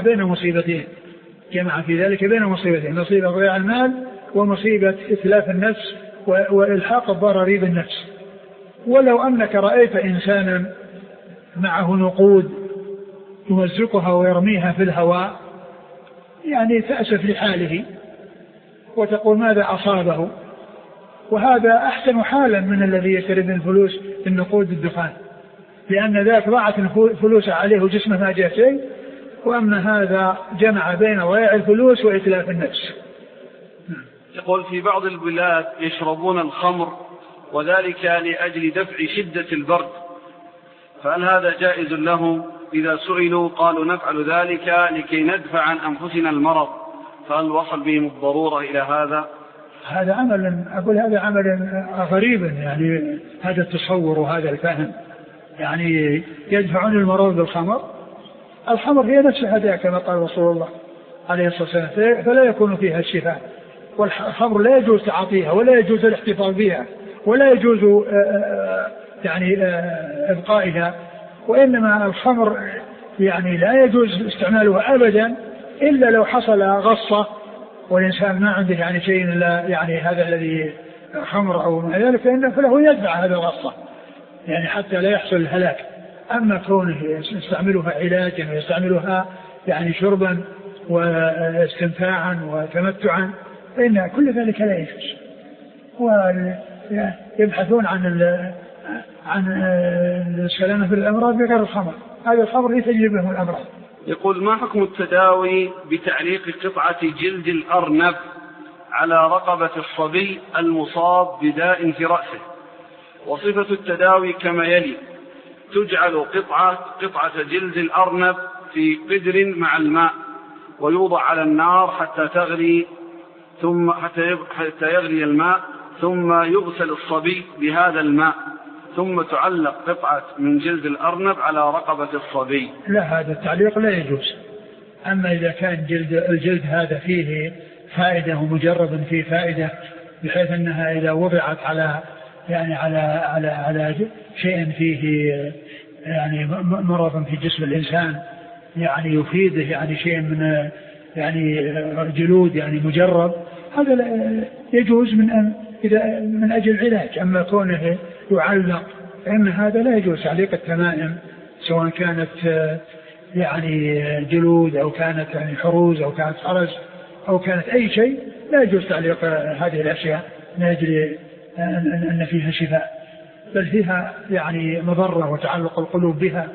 في ذلك بين مصيبتين: مصيبة ضياع المال، ومصيبة إتلاف النفس وإلحاق الضرر بالنفس. ولو أنك رأيت إنسانا معه نقود يمزقها ويرميها في الهواء تأسف لحاله وتقول ماذا أصابه، وهذا أحسن حالا من الذي يشتري الفلوس بالنقود الدخان، لأن ذاك ضاعت الفلوس عليه وجسمه ما جاء شيء، وأما هذا جمع بين ضياع الفلوس وإتلاف النفس. يقول في بعض البلاد يشربون الخمر وذلك لأجل دفع شدة البرد، فهل هذا جائز له؟ إذا سئلوا قالوا نفعل ذلك لكي ندفع عن أنفسنا المرض، فهل وصل بهم الضرورة إلى هذا؟ هذا عمل غريب، هذا التصور وهذا الفهم، يدفعون المرض بالخمر. الخمر هي نفسها كما قال رسول الله عليه الصلاة والسلام، فلا يكون فيها الشفاء. والخمر لا يجوز تعاطيها، ولا يجوز الاحتفاظ بها، ولا يجوز إبقائها. وإنما الخمر لا يجوز استعمالها أبدا إلا لو حصل غصة والإنسان ما عنده شيء إلا هذا الذي خمر أو ما ذلك، فله يدفع هذا الغصة حتى لا يحصل الهلاك. أما كونه يستعملها علاجا ويستعملها شربا واستنفاعا وتمتعا، فإن كل ذلك لا يجوز. ويبحثون عن السلامة في الأمراض بغير الخمر، هذا الخمر يتجلب لهم الأمراض. يقول ما حكم التداوي بتعليق قطعة جلد الأرنب على رقبة الصبي المصاب بداء في رأسه؟ وصفة التداوي كما يلي: تجعل قطعة جلد الأرنب في قدر مع الماء، ويوضع على النار حتى يغلي الماء، ثم يغسل الصبي بهذا الماء، ثم تعلق قطعة من جلد الأرنب على رقبة الصبي. لا، هذا التعليق لا يجوز. أما إذا كان الجلد هذا فيه فائدة ومجرب فيه فائدة بحيث أنها إذا وضعت على يعني على شيء فيه يعني مرض في جسم الإنسان يعني يفيده يعني شيء من يعني جلود يعني مجرب، هذا يجوز من أجل علاج. أما كونه يعلق فإن هذا لا يجوز. تعليق التمائم سواء كانت يعني جلود أو كانت يعني حروز أو كانت خرز أو كانت أي شيء لا يجوز تعليق هذه الأشياء من أجل أن فيها شفاء، بل فيها يعني مضرة وتعلق القلوب بها،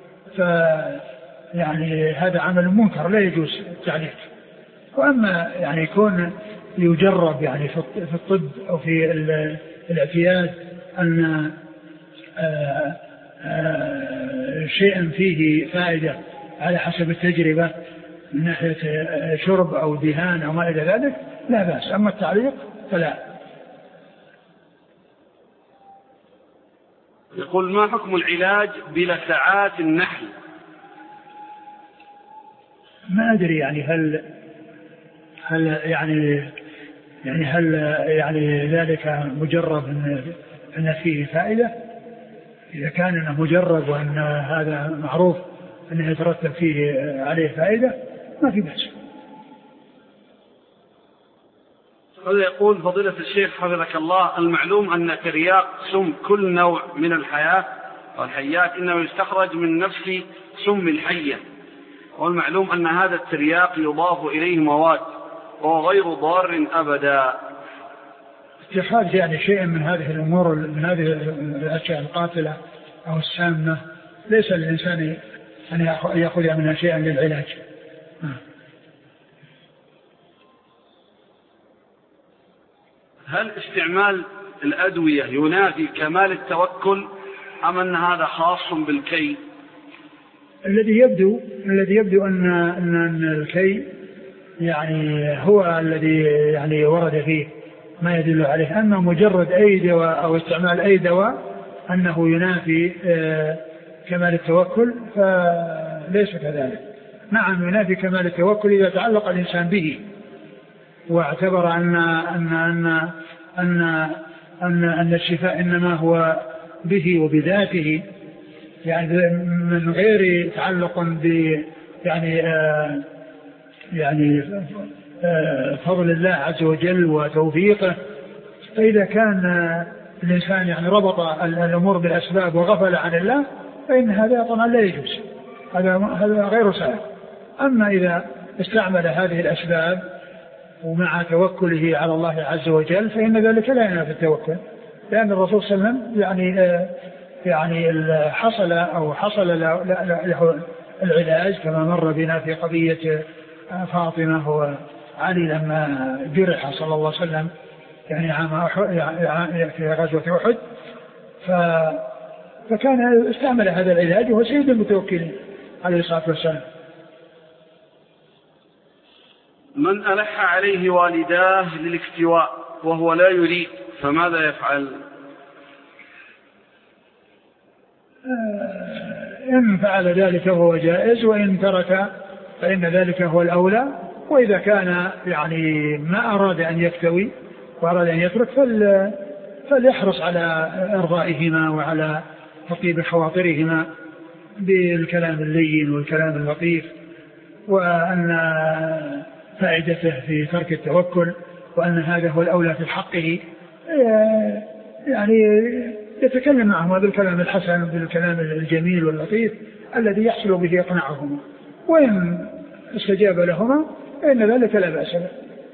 يعني هذا عمل منكر لا يجوز التعليق. وأما يعني يكون يجرب يعني في الطب أو في الاعتياد أن شيء فيه فائدة على حسب التجربة من ناحية شرب أو دهان أو ما إلى ذلك لا بأس. أما التعليق فلا. يقول: ما حكم العلاج بلسعات النحل؟ ما أدري يعني هل ذلك مجرب أن فيه فائدة؟ إذا كان مجرب وأن هذا معروف أنه يترتب فيه عليه فائدة ما في بأس. هذا يقول: فضيلة الشيخ حفظك الله، المعلوم أن ترياق سم كل نوع من الحياة والحيات إنه يستخرج من نفس سم الحية، والمعلوم أن هذا الترياق يضاف إليه مواد وهو غير ضار أبدا. اتخاذ يعني شيء من هذه الأمور من هذه الأشياء القاتلة أو السامة ليس للإنسان أن يأخذ منها شيئا للعلاج. هل استعمال الأدوية ينافي كمال التوكل أم أن هذا خاص بالكي؟ الذي يبدو أن الكي يعني هو الذي يعني ورد فيه ما يدل عليه. أما مجرد أي دواء أو استعمال أي دواء أنه ينافي كمال التوكل فليس كذلك. نعم ينافي كمال التوكل إذا تعلق الإنسان به واعتبر أن الشفاء إنما هو به وبذاته، يعني من غير تعلق ب يعني فضل الله عز وجل وتوفيقه. فإذا كان الإنسان يعني ربط الأمور بالأسباب وغفل عن الله فإن هذا طبعا لا يجوز، هذا غير صحيح. أما إذا استعمل هذه الأسباب ومع توكله على الله عز وجل فإن ذلك لا ينافي التوكل، لأن الرسول صلى الله عليه وسلم يعني حصل له العلاج كما مر بنا في قضية فاطمة وعلي لما جرح صلى الله عليه وسلم يعني في غزوة أحد، فكان استعمل هذا العلاج وهو سيد المتوكلين عليه الصلاة والسلام. من ألح عليه والداه للاكتواء وهو لا يريد فماذا يفعل؟ إن فعل ذلك فهو جائز، وإن ترك فإن ذلك هو الأولى. وإذا كان يعني ما أراد أن يكتوي وأراد أن يترك فليحرص على إرضائهما وعلى تطيب خواطرهما بالكلام اللين والكلام اللطيف، وأن فائدته في ترك التوكل وأن هذا هو الأولى في حقه، يعني يتكلم معهما بالكلام الحسن بالكلام الجميل واللطيف الذي يحصل به إقناعهما، وإن استجاب لهما فإن ذلك لا بأس به.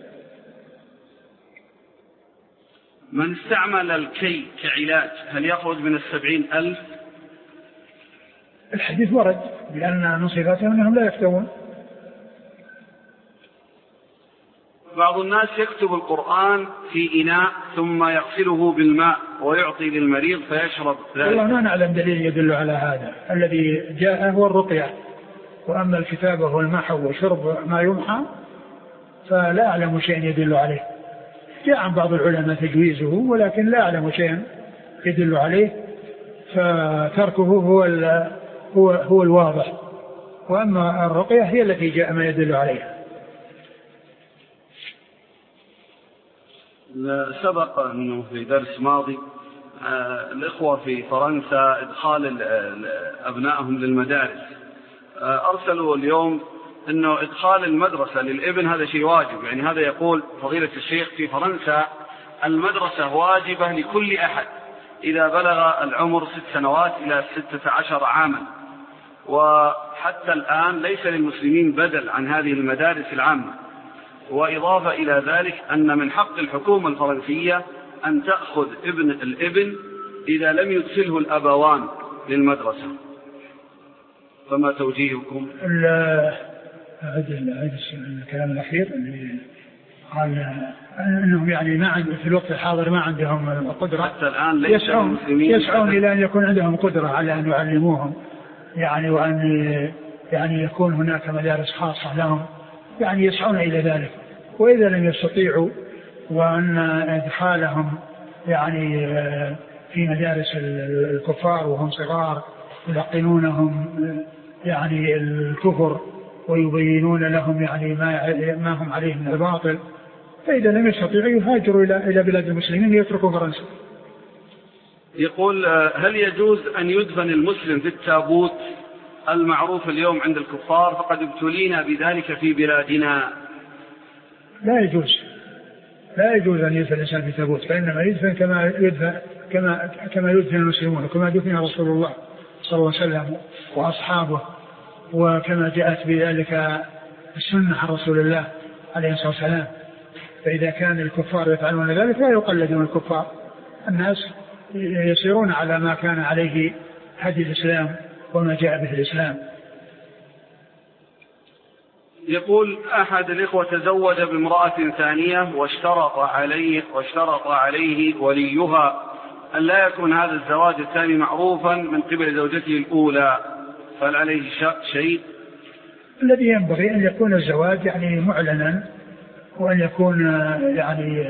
من استعمل الكي كعلاج هل يخرج من 70,000؟ الحديث ورد بأن من صفاتهم أنهم لا يفتون. بعض الناس يكتب القرآن في إناء ثم يغسله بالماء ويعطي للمريض فيشرب ذلك. والله ما نعلم دليل يدل على هذا. الذي جاء هو الرقية، وأما الكتابة والمحو وشرب ما يمحى فلا أعلم شيء يدل عليه. جاء عن بعض العلماء تجويزه ولكن لا أعلم شيء يدل عليه، فتركه هو الواضح، وأما الرقية هي التي جاء ما يدل عليها. سبق أنه في درس ماضي الإخوة في فرنسا إدخال أبنائهم للمدارس، أرسلوا اليوم أنه إدخال المدرسة للابن هذا شيء واجب. يعني هذا يقول فضيلة الشيخ في فرنسا المدرسة واجبة لكل أحد إذا بلغ العمر 6 سنوات إلى 16 عاما، وحتى الآن ليس للمسلمين بدل عن هذه المدارس العامة. وإضافة إلى ذلك أن من حق الحكومة الفرنسية أن تأخذ ابن الابن إذا لم يدخله الأبوان للمدرسة. فما توجيهكم؟ الكلام الأخير اللي قال أنهم يعني ما عندهم في الوقت الحاضر ما عندهم قدرة، حتى الآن ليس يسعون إلى أن يكون عندهم قدرة على أن يعلموهم، يعني وأن يعني يكون هناك مدارس خاصة لهم، يعني يسعون إلى ذلك. وإذا لم يستطيعوا وأن إدخالهم يعني في مدارس الكفار وهم صغار يلقنونهم يعني الكفر ويبينون لهم يعني ما هم عليه من الباطل، فإذا لم يستطيعوا يهاجروا إلى بلاد المسلمين يتركوا فرنسا. يقول هل يجوز أن يدفن المسلم في التابوت المعروف اليوم عند الكفار؟ فقد ابتلينا بذلك في بلادنا. لا يجوز أن يدفن الإنسان في تابوت، فإنما يدفن كما يدفن المسلمون، وكما دفن رسول الله صلى الله عليه وسلم وأصحابه، وكما جاءت بذلك السنة عن رسول الله عليه الصلاة والسلام. فإذا كان الكفار يفعلون ذلك لا يقلدون الكفار، الناس يسيرون على ما كان عليه هدي الإسلام وما جاء به الإسلام. يقول أحد الإخوة تزوج بامرأة ثانية واشترط عليه وليها أن لا يكون هذا الزواج الثاني معروفا من قبل زوجته الأولى، فهل عليه شيء؟ الذي ينبغي أن يكون الزواج يعني معلنا، وأن يكون يعني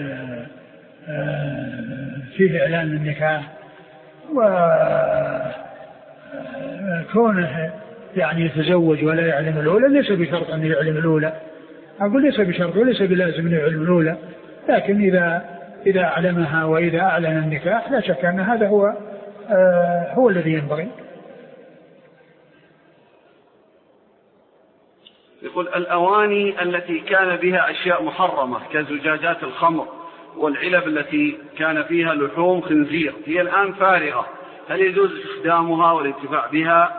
فيه إعلان النكاح، وكونه يعني يتزوج ولا يعلم الأولى ليس بشرط أن يعلم الأولى. أقول ليس بشرط وليس بلازم أن يعلم الأولى، لكن إذا أعلمها وإذا أعلن النكاح لا شك أن هذا هو الذي ينبغي. يقول الأواني التي كان بها أشياء محرمة كزجاجات الخمر والعلب التي كان فيها لحوم خنزير هي الآن فارغة، هل يجوز استخدامها والانتفاع بها؟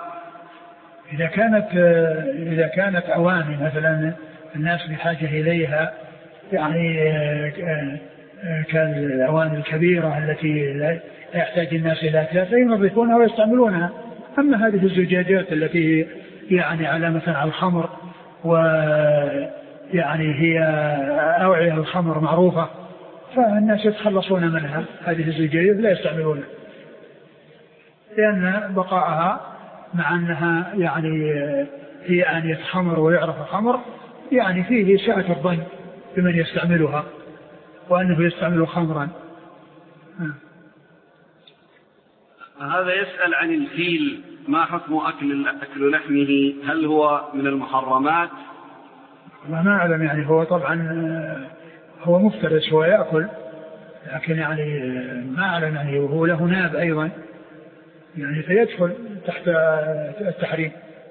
إذا كانت أواني مثلا الناس بحاجة إليها، يعني كالأواني الكبيرة التي لا يحتاج الناس إلى أكلها فينظفونها ويستعملونها. أما هذه الزجاجات التي يعني علامة على الخمر ويعني هي أوعية الخمر معروفة فالناس يتخلصون منها، هذه الزجاجات لا يستعملونها، لأن بقاءها مع أنها يعني هي آنية خمر ويعرف خمر يعني فيه سعة الظن بمن يستعملها وأنه يستعمل خمرا. هذا يسأل عن الفيل، ما حكم أكل لحمه؟ هل هو من المحرمات؟ ما أعلم، يعني هو طبعا هو مفترس ويأكل، لكن يعني ما أعلم، يعني وهو له ناب أيضا يعني فيدخل تحت التحريم.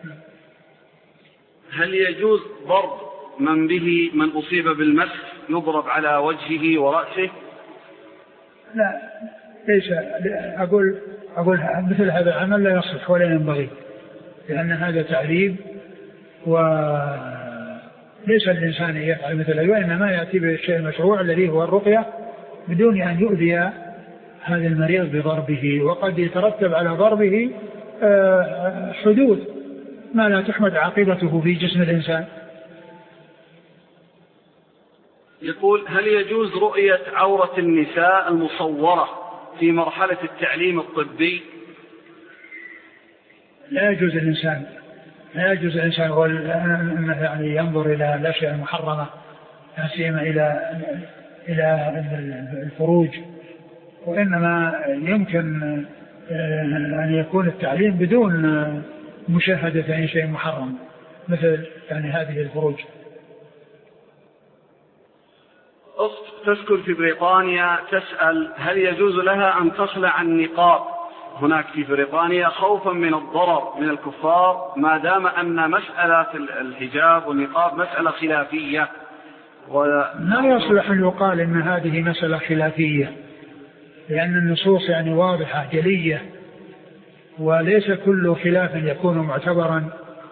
هل يجوز ضرب من أصيب بالمسخ يضرب على وجهه ورأسه؟ لا ليس، أقول مثل هذا العمل لا يصح ولا ينبغي، لأن هذا تعذيب وليس الإنسان يفعل مثل هذا، وإنما يأتي بالشيء المشروع الذي هو الرقية بدون أن يؤذي هذا المريض بضربه، وقد يترتب على ضربه حدود ما لا تحمد عاقبته في جسم الإنسان. يقول هل يجوز رؤية عورة النساء المصورة في مرحلة التعليم الطبي؟ لا يجوز الإنسان يعني ينظر إلى الأشياء المحرمة، لا سيما إلى الفروج، وإنما يمكن أن يكون التعليم بدون مشاهدة أي شيء محرم مثل يعني هذه الفروج. أخت تسكن في بريطانيا تسأل هل يجوز لها أن تخلع النقاب هناك في بريطانيا خوفا من الضرر من الكفار ما دام أن مسألة الحجاب والنقاب مسألة خلافية؟ لا يصلح أن يقال إن هذه مسألة خلافية، لأن النصوص يعني واضحة جلية، وليس كل خلاف يكون معتبرا.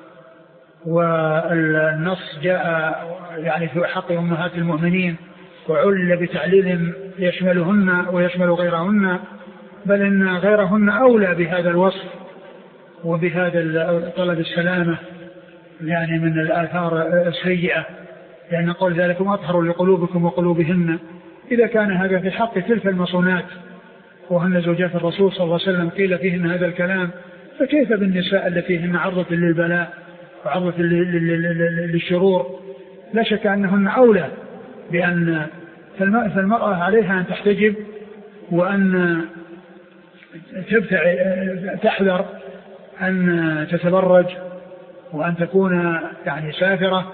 والنص جاء يعني في حق أمهات المؤمنين وعلل بتعليل يشملهن ويشمل غيرهن، بل إن غيرهن أولى بهذا الوصف وبهذا طلب السلامة يعني من الآثار السيئة، لأن قول ذلكم أطهر لقلوبكم وقلوبهن. إذا كان هذا في حق تلك المصونات وهن زوجات الرسول صلى الله عليه وسلم قيل فيهن هذا الكلام، فكيف بالنساء التي هن عرضة للبلاء وعرضة للشرور؟ لا شك أنهن أولى بأن فالمرأة عليها أن تحتجب وأن تحذر أن تتبرج وأن تكون يعني سافرة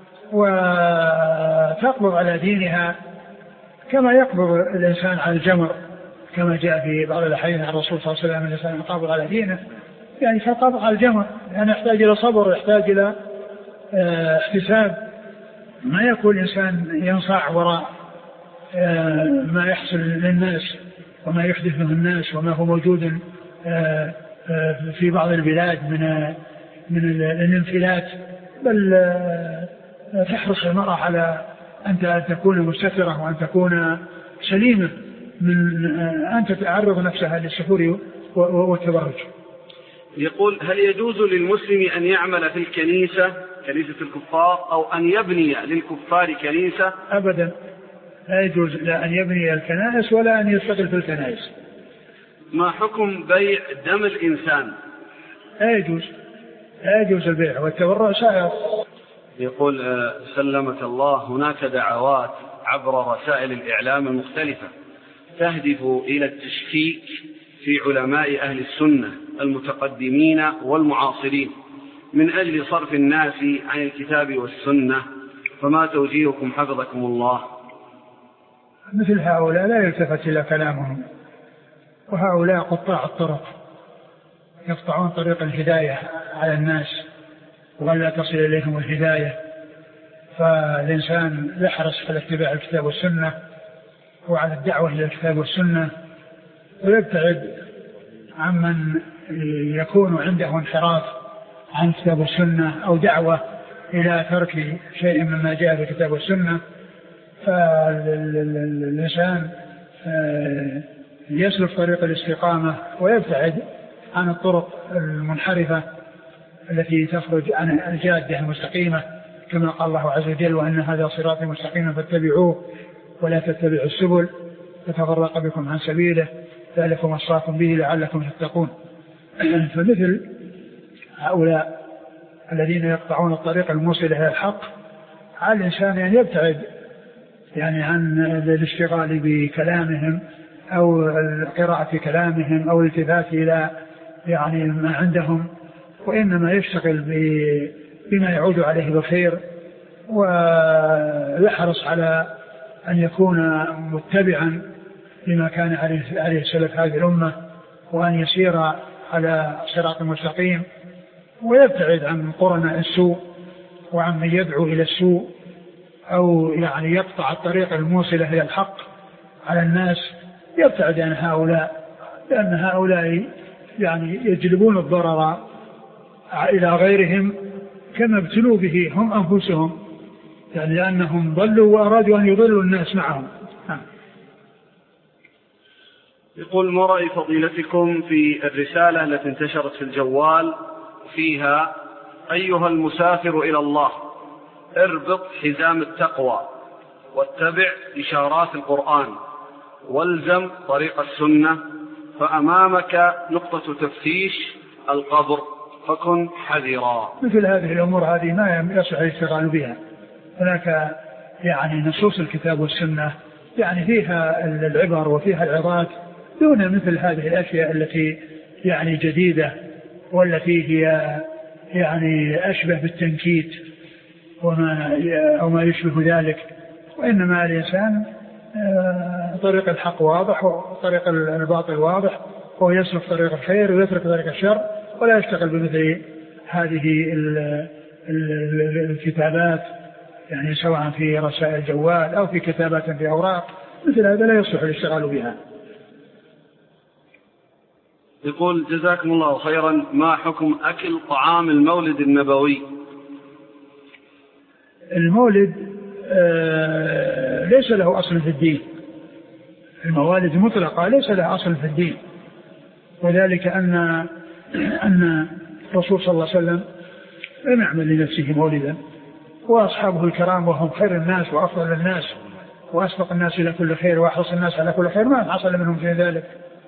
وتقبض على دينها كما يقبض الإنسان على الجمر، كما جاء في بعض الأحاديث عن الرسول صلى الله عليه وسلم الإنسان يقبض على دينه يعني كقبض على الجمر، يعني يحتاج إلى صبر ويحتاج إلى احتساب. ما يكون الإنسان ينصاع وراء ما يحصل للناس وما يحدثه الناس وما هو موجود في بعض البلاد من الانفلات، بل تحرص المرأة على أن تكون مستترة وأن تكون سليمة من أن تتعرض نفسها للسفور والتبرج. يقول هل يجوز للمسلم أن يعمل في كنيسة الكفار أو أن يبني للكفار كنيسة؟ أبدا لا يجوز لا أن يبني الكنائس ولا أن يشتغل في الكنائس. ما حكم بيع دم الإنسان؟ لا يجوز البيع والتبرع سائر. يقول سلمك الله هناك دعوات عبر رسائل الإعلام المختلفة تهدف إلى التشكيك في علماء أهل السنة المتقدمين والمعاصرين من أجل صرف الناس عن الكتاب والسنة، فما توجيهكم حفظكم الله؟ مثل هؤلاء لا يلتفت إلى كلامهم، وهؤلاء قطاع الطرق يقطعون طريق الهداية على الناس ولا تصل إليهم الهداية. فالإنسان يحرص على اتباع الكتاب والسنة وعلى الدعوة إلى الكتاب والسنة، ويبتعد عمن يكون عنده انحراف عن الكتاب والسنة أو دعوة إلى ترك شيء مما جاء في الكتاب والسنة. فالإنسان يسلك طريق الاستقامة ويبتعد عن الطرق المنحرفة التي تخرج عن الجادة المستقيمة، كما قال الله عز وجل وأن هذا صراطي مستقيما فاتبعوه ولا تتبعوا السبل فتفرق بكم عن سبيله ذلكم وصاكم به لعلكم تتقون. فمثل هؤلاء الذين يقطعون الطريق الموصل إلى الحق على الإنسان أن يبتعد يعني عن الاشتغال بكلامهم أو القراءة كلامهم أو الالتفات إلى يعني ما عندهم، وإنما يشتغل بما يعود عليه بخير، ويحرص على أن يكون متبعا لما كان عليه سلف هذه الأمة، وأن يسير على صراط مستقيم، ويبتعد عن قرناء السوء وعن من يدعو إلى السوء أو يعني يقطع الطريق الموصلة إلى الحق على الناس. يبتعد عن هؤلاء، لأن هؤلاء يعني يجلبون الضرر إلى غيرهم كما ابتلوا به هم أنفسهم، يعني لأنهم ضلوا وأرادوا أن يضلوا الناس معهم. يقول ما رأي فضيلتكم في الرسالة التي انتشرت في الجوال فيها أيها المسافر إلى الله اربط حزام التقوى واتبع إشارات القرآن والزم طريق السنة فأمامك نقطة تفتيش القبر فكن حذرا؟ مثل هذه الأمور هذه ما يصح الاشتغال بها. هناك يعني نصوص الكتاب والسنة يعني فيها العبر وفيها العظات دون مثل هذه الأشياء التي يعني جديدة والتي هي يعني أشبه بالتنكيت وما يشبه ذلك. وإنما الإنسان طريق الحق واضح وطريق الباطل واضح، وهو يسلك طريق الخير ويترك طريق الشر، ولا يشتغل بمثل هذه الكتابات يعني سواء في رسائل جوال أو في كتابات في أوراق. مثل هذا لا يصلح الاشتغال بها. يقول جزاكم الله خيرا، ما حكم أكل طعام المولد النبوي؟ المولد ليس له أصل في الدين. الموالد مطلقة ليس لها أصل في الدين، وذلك أن الرسول صلى الله عليه وسلم لم يعمل لنفسه مولدا، وأصحابه الكرام وهم خير الناس وأفضل الناس وأسبق الناس إلى كل خير وأحرص الناس على كل خير ما حصل منهم في ذلك.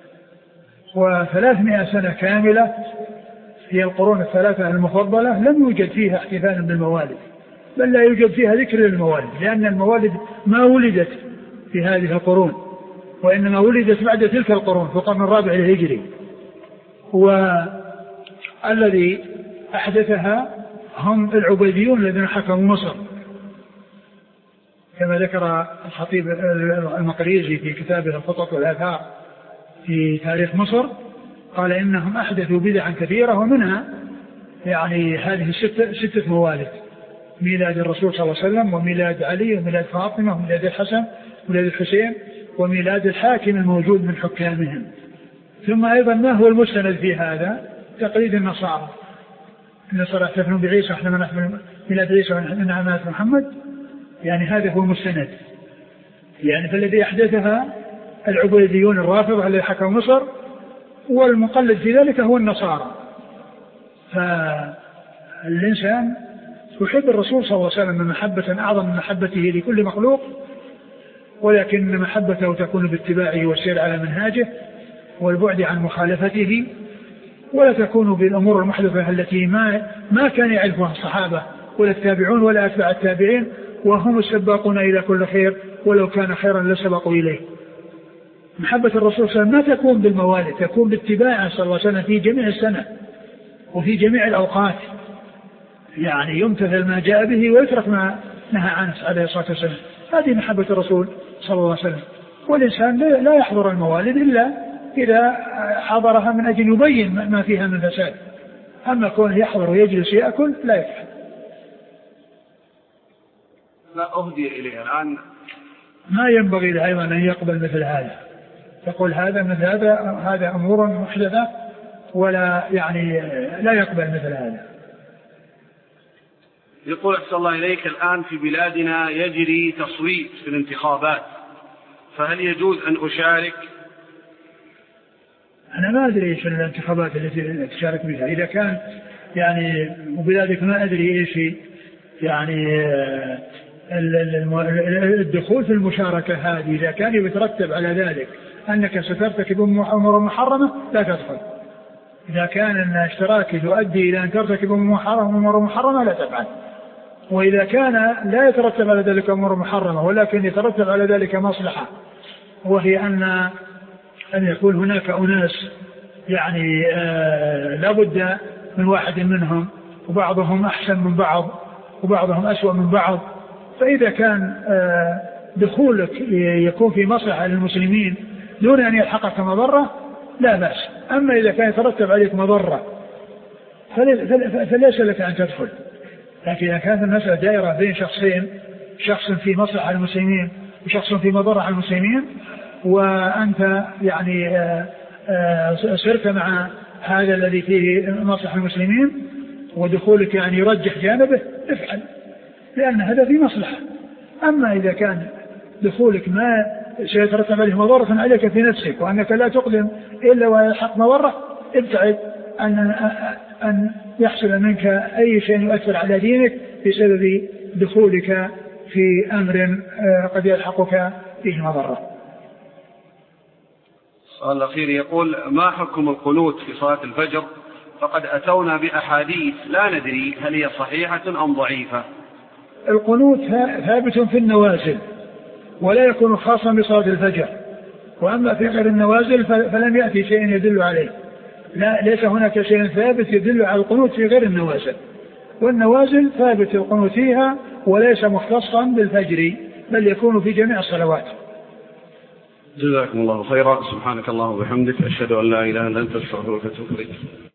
و300 سنة كاملة هي القرون الثلاثة المفضلة لم يوجد فيها احتفال بالموالد، بل لا يوجد فيها ذكر للموالد، لأن الموالد ما ولدت في هذه القرون، وإنما ولدت بعد تلك القرون في القرن الرابع الهجري. والذي أحدثها هم العبيديون الذين حكموا مصر، كما ذكر الخطيب المقريزي في كتابه الخطط والآثار في تاريخ مصر، قال إنهم أحدثوا بدعا كثيرة، ومنها يعني هذه 6 موالد: ميلاد الرسول صلى الله عليه وسلم، وميلاد علي، وميلاد فاطمة، وميلاد الحسن، وميلاد الحسين، وميلاد الحاكم الموجود من حكامهم. ثم أيضا ما هو المستند في هذا؟ تقليد النصارى. النصارى يحتفلون بعيسى، احنا نحتفل ميلاد عيسى ونحن عماد محمد، يعني هذا هو المستند. يعني فالذي أحدثها العبيديون الرافضة الذي حكموا مصر، والمقلد في ذلك هو النصارى. فالإنسان يحب الرسول صلى الله عليه وسلم محبة أعظم من محبته لكل مخلوق، ولكن محبته تكون باتباعه والسير على منهاجه والبعد عن مخالفته، ولا تكون بالأمور المحدثة التي ما كان يعرفها الصحابة ولا التابعون ولا أتباع التابعين، وهم السباقون إلى كل خير، ولو كان خيرا لسبقوا إليه. محبة الرسول صلى الله عليه وسلم ما تكون بالموالد، تكون باتباعه صلى الله عليه وسلم في جميع السنة وفي جميع الأوقات، يعني يمتثل ما جاء به ويترك ما نهى عنه عليه الصلاة والسلام. هذه محبة الرسول صلى الله عليه وسلم. والإنسان لا يحضر الموالد إلا إذا حضرها من أجل يبين ما فيها من فساد، أما كونه يحضر ويجلس يأكل لا يفعل. لا أهدي إليه الآن، ما ينبغي له أيضا أن يقبل مثل هذا، يقول هذا مثل هذا أمور محدثة، ولا يعني لا يقبل مثل هذا. يقول أحسن الله إليك، الآن في بلادنا يجري تصويت في الانتخابات، فهل يجوز أن أشارك؟ أنا ما أدري إيش الانتخابات التي تشارك بها، إذا كان يعني وبلادك ما أدري إيش يعني الدخول في المشاركة هذه، إذا كان يترتب على ذلك أنك سترتكب أمور محرمة لا تدخل. إذا كان أن اشتراكك يؤدي إلى أن ترتكب أمور محرمة لا تفعل. وإذا كان لا يترتب على ذلك أمور محرمة ولكن يترتب على ذلك مصلحة، وهي أن يكون هناك أناس يعني لابد من واحد منهم، وبعضهم أحسن من بعض وبعضهم أسوأ من بعض، فإذا كان دخولك يكون في مصلحة للمسلمين دون أن يلحقك مضرة لا بأس. أما إذا كان يترتب عليك مضرة فليس لك أن تدخل. لكن إذا كانت المسألة دائرة بين شخصين، شخص في مصلحة المسلمين وشخص في مضرة على المسلمين، وأنت يعني صرت مع هذا الذي فيه مصلحة المسلمين ودخولك يعني يرجح جانبه، افعل، لأن هذا في مصلحة. أما إذا كان دخولك ما سيترتب عليه مضرة عليك في نفسك وأنك لا تقدم إلا ويحق مضرة، ابتعد أن يحصل منك أي شيء يؤثر على دينك بسبب دخولك في أمر قد يلحقك فيه مضرة. السؤال الأخير يقول: ما حكم القنوت في صلاة الفجر؟ فقد أتونا بأحاديث لا ندري هل هي صحيحة أم ضعيفة. القنوت ثابت في النوازل ولا يكون خاصا بصلاة الفجر، وأما في غير النوازل فلم يأتي شيء يدل عليه، لا ليس هناك شيء ثابت يدل على القنوت في غير النوازل، والنوازل ثابت القنوت فيها وليس مختصا بالفجر بل يكون في جميع الصلوات. جزاكم الله خيرا. سبحانك اللهم وبحمدك، أشهد أن لا إله إلا أنت، أستغفرك وأتوب إليك.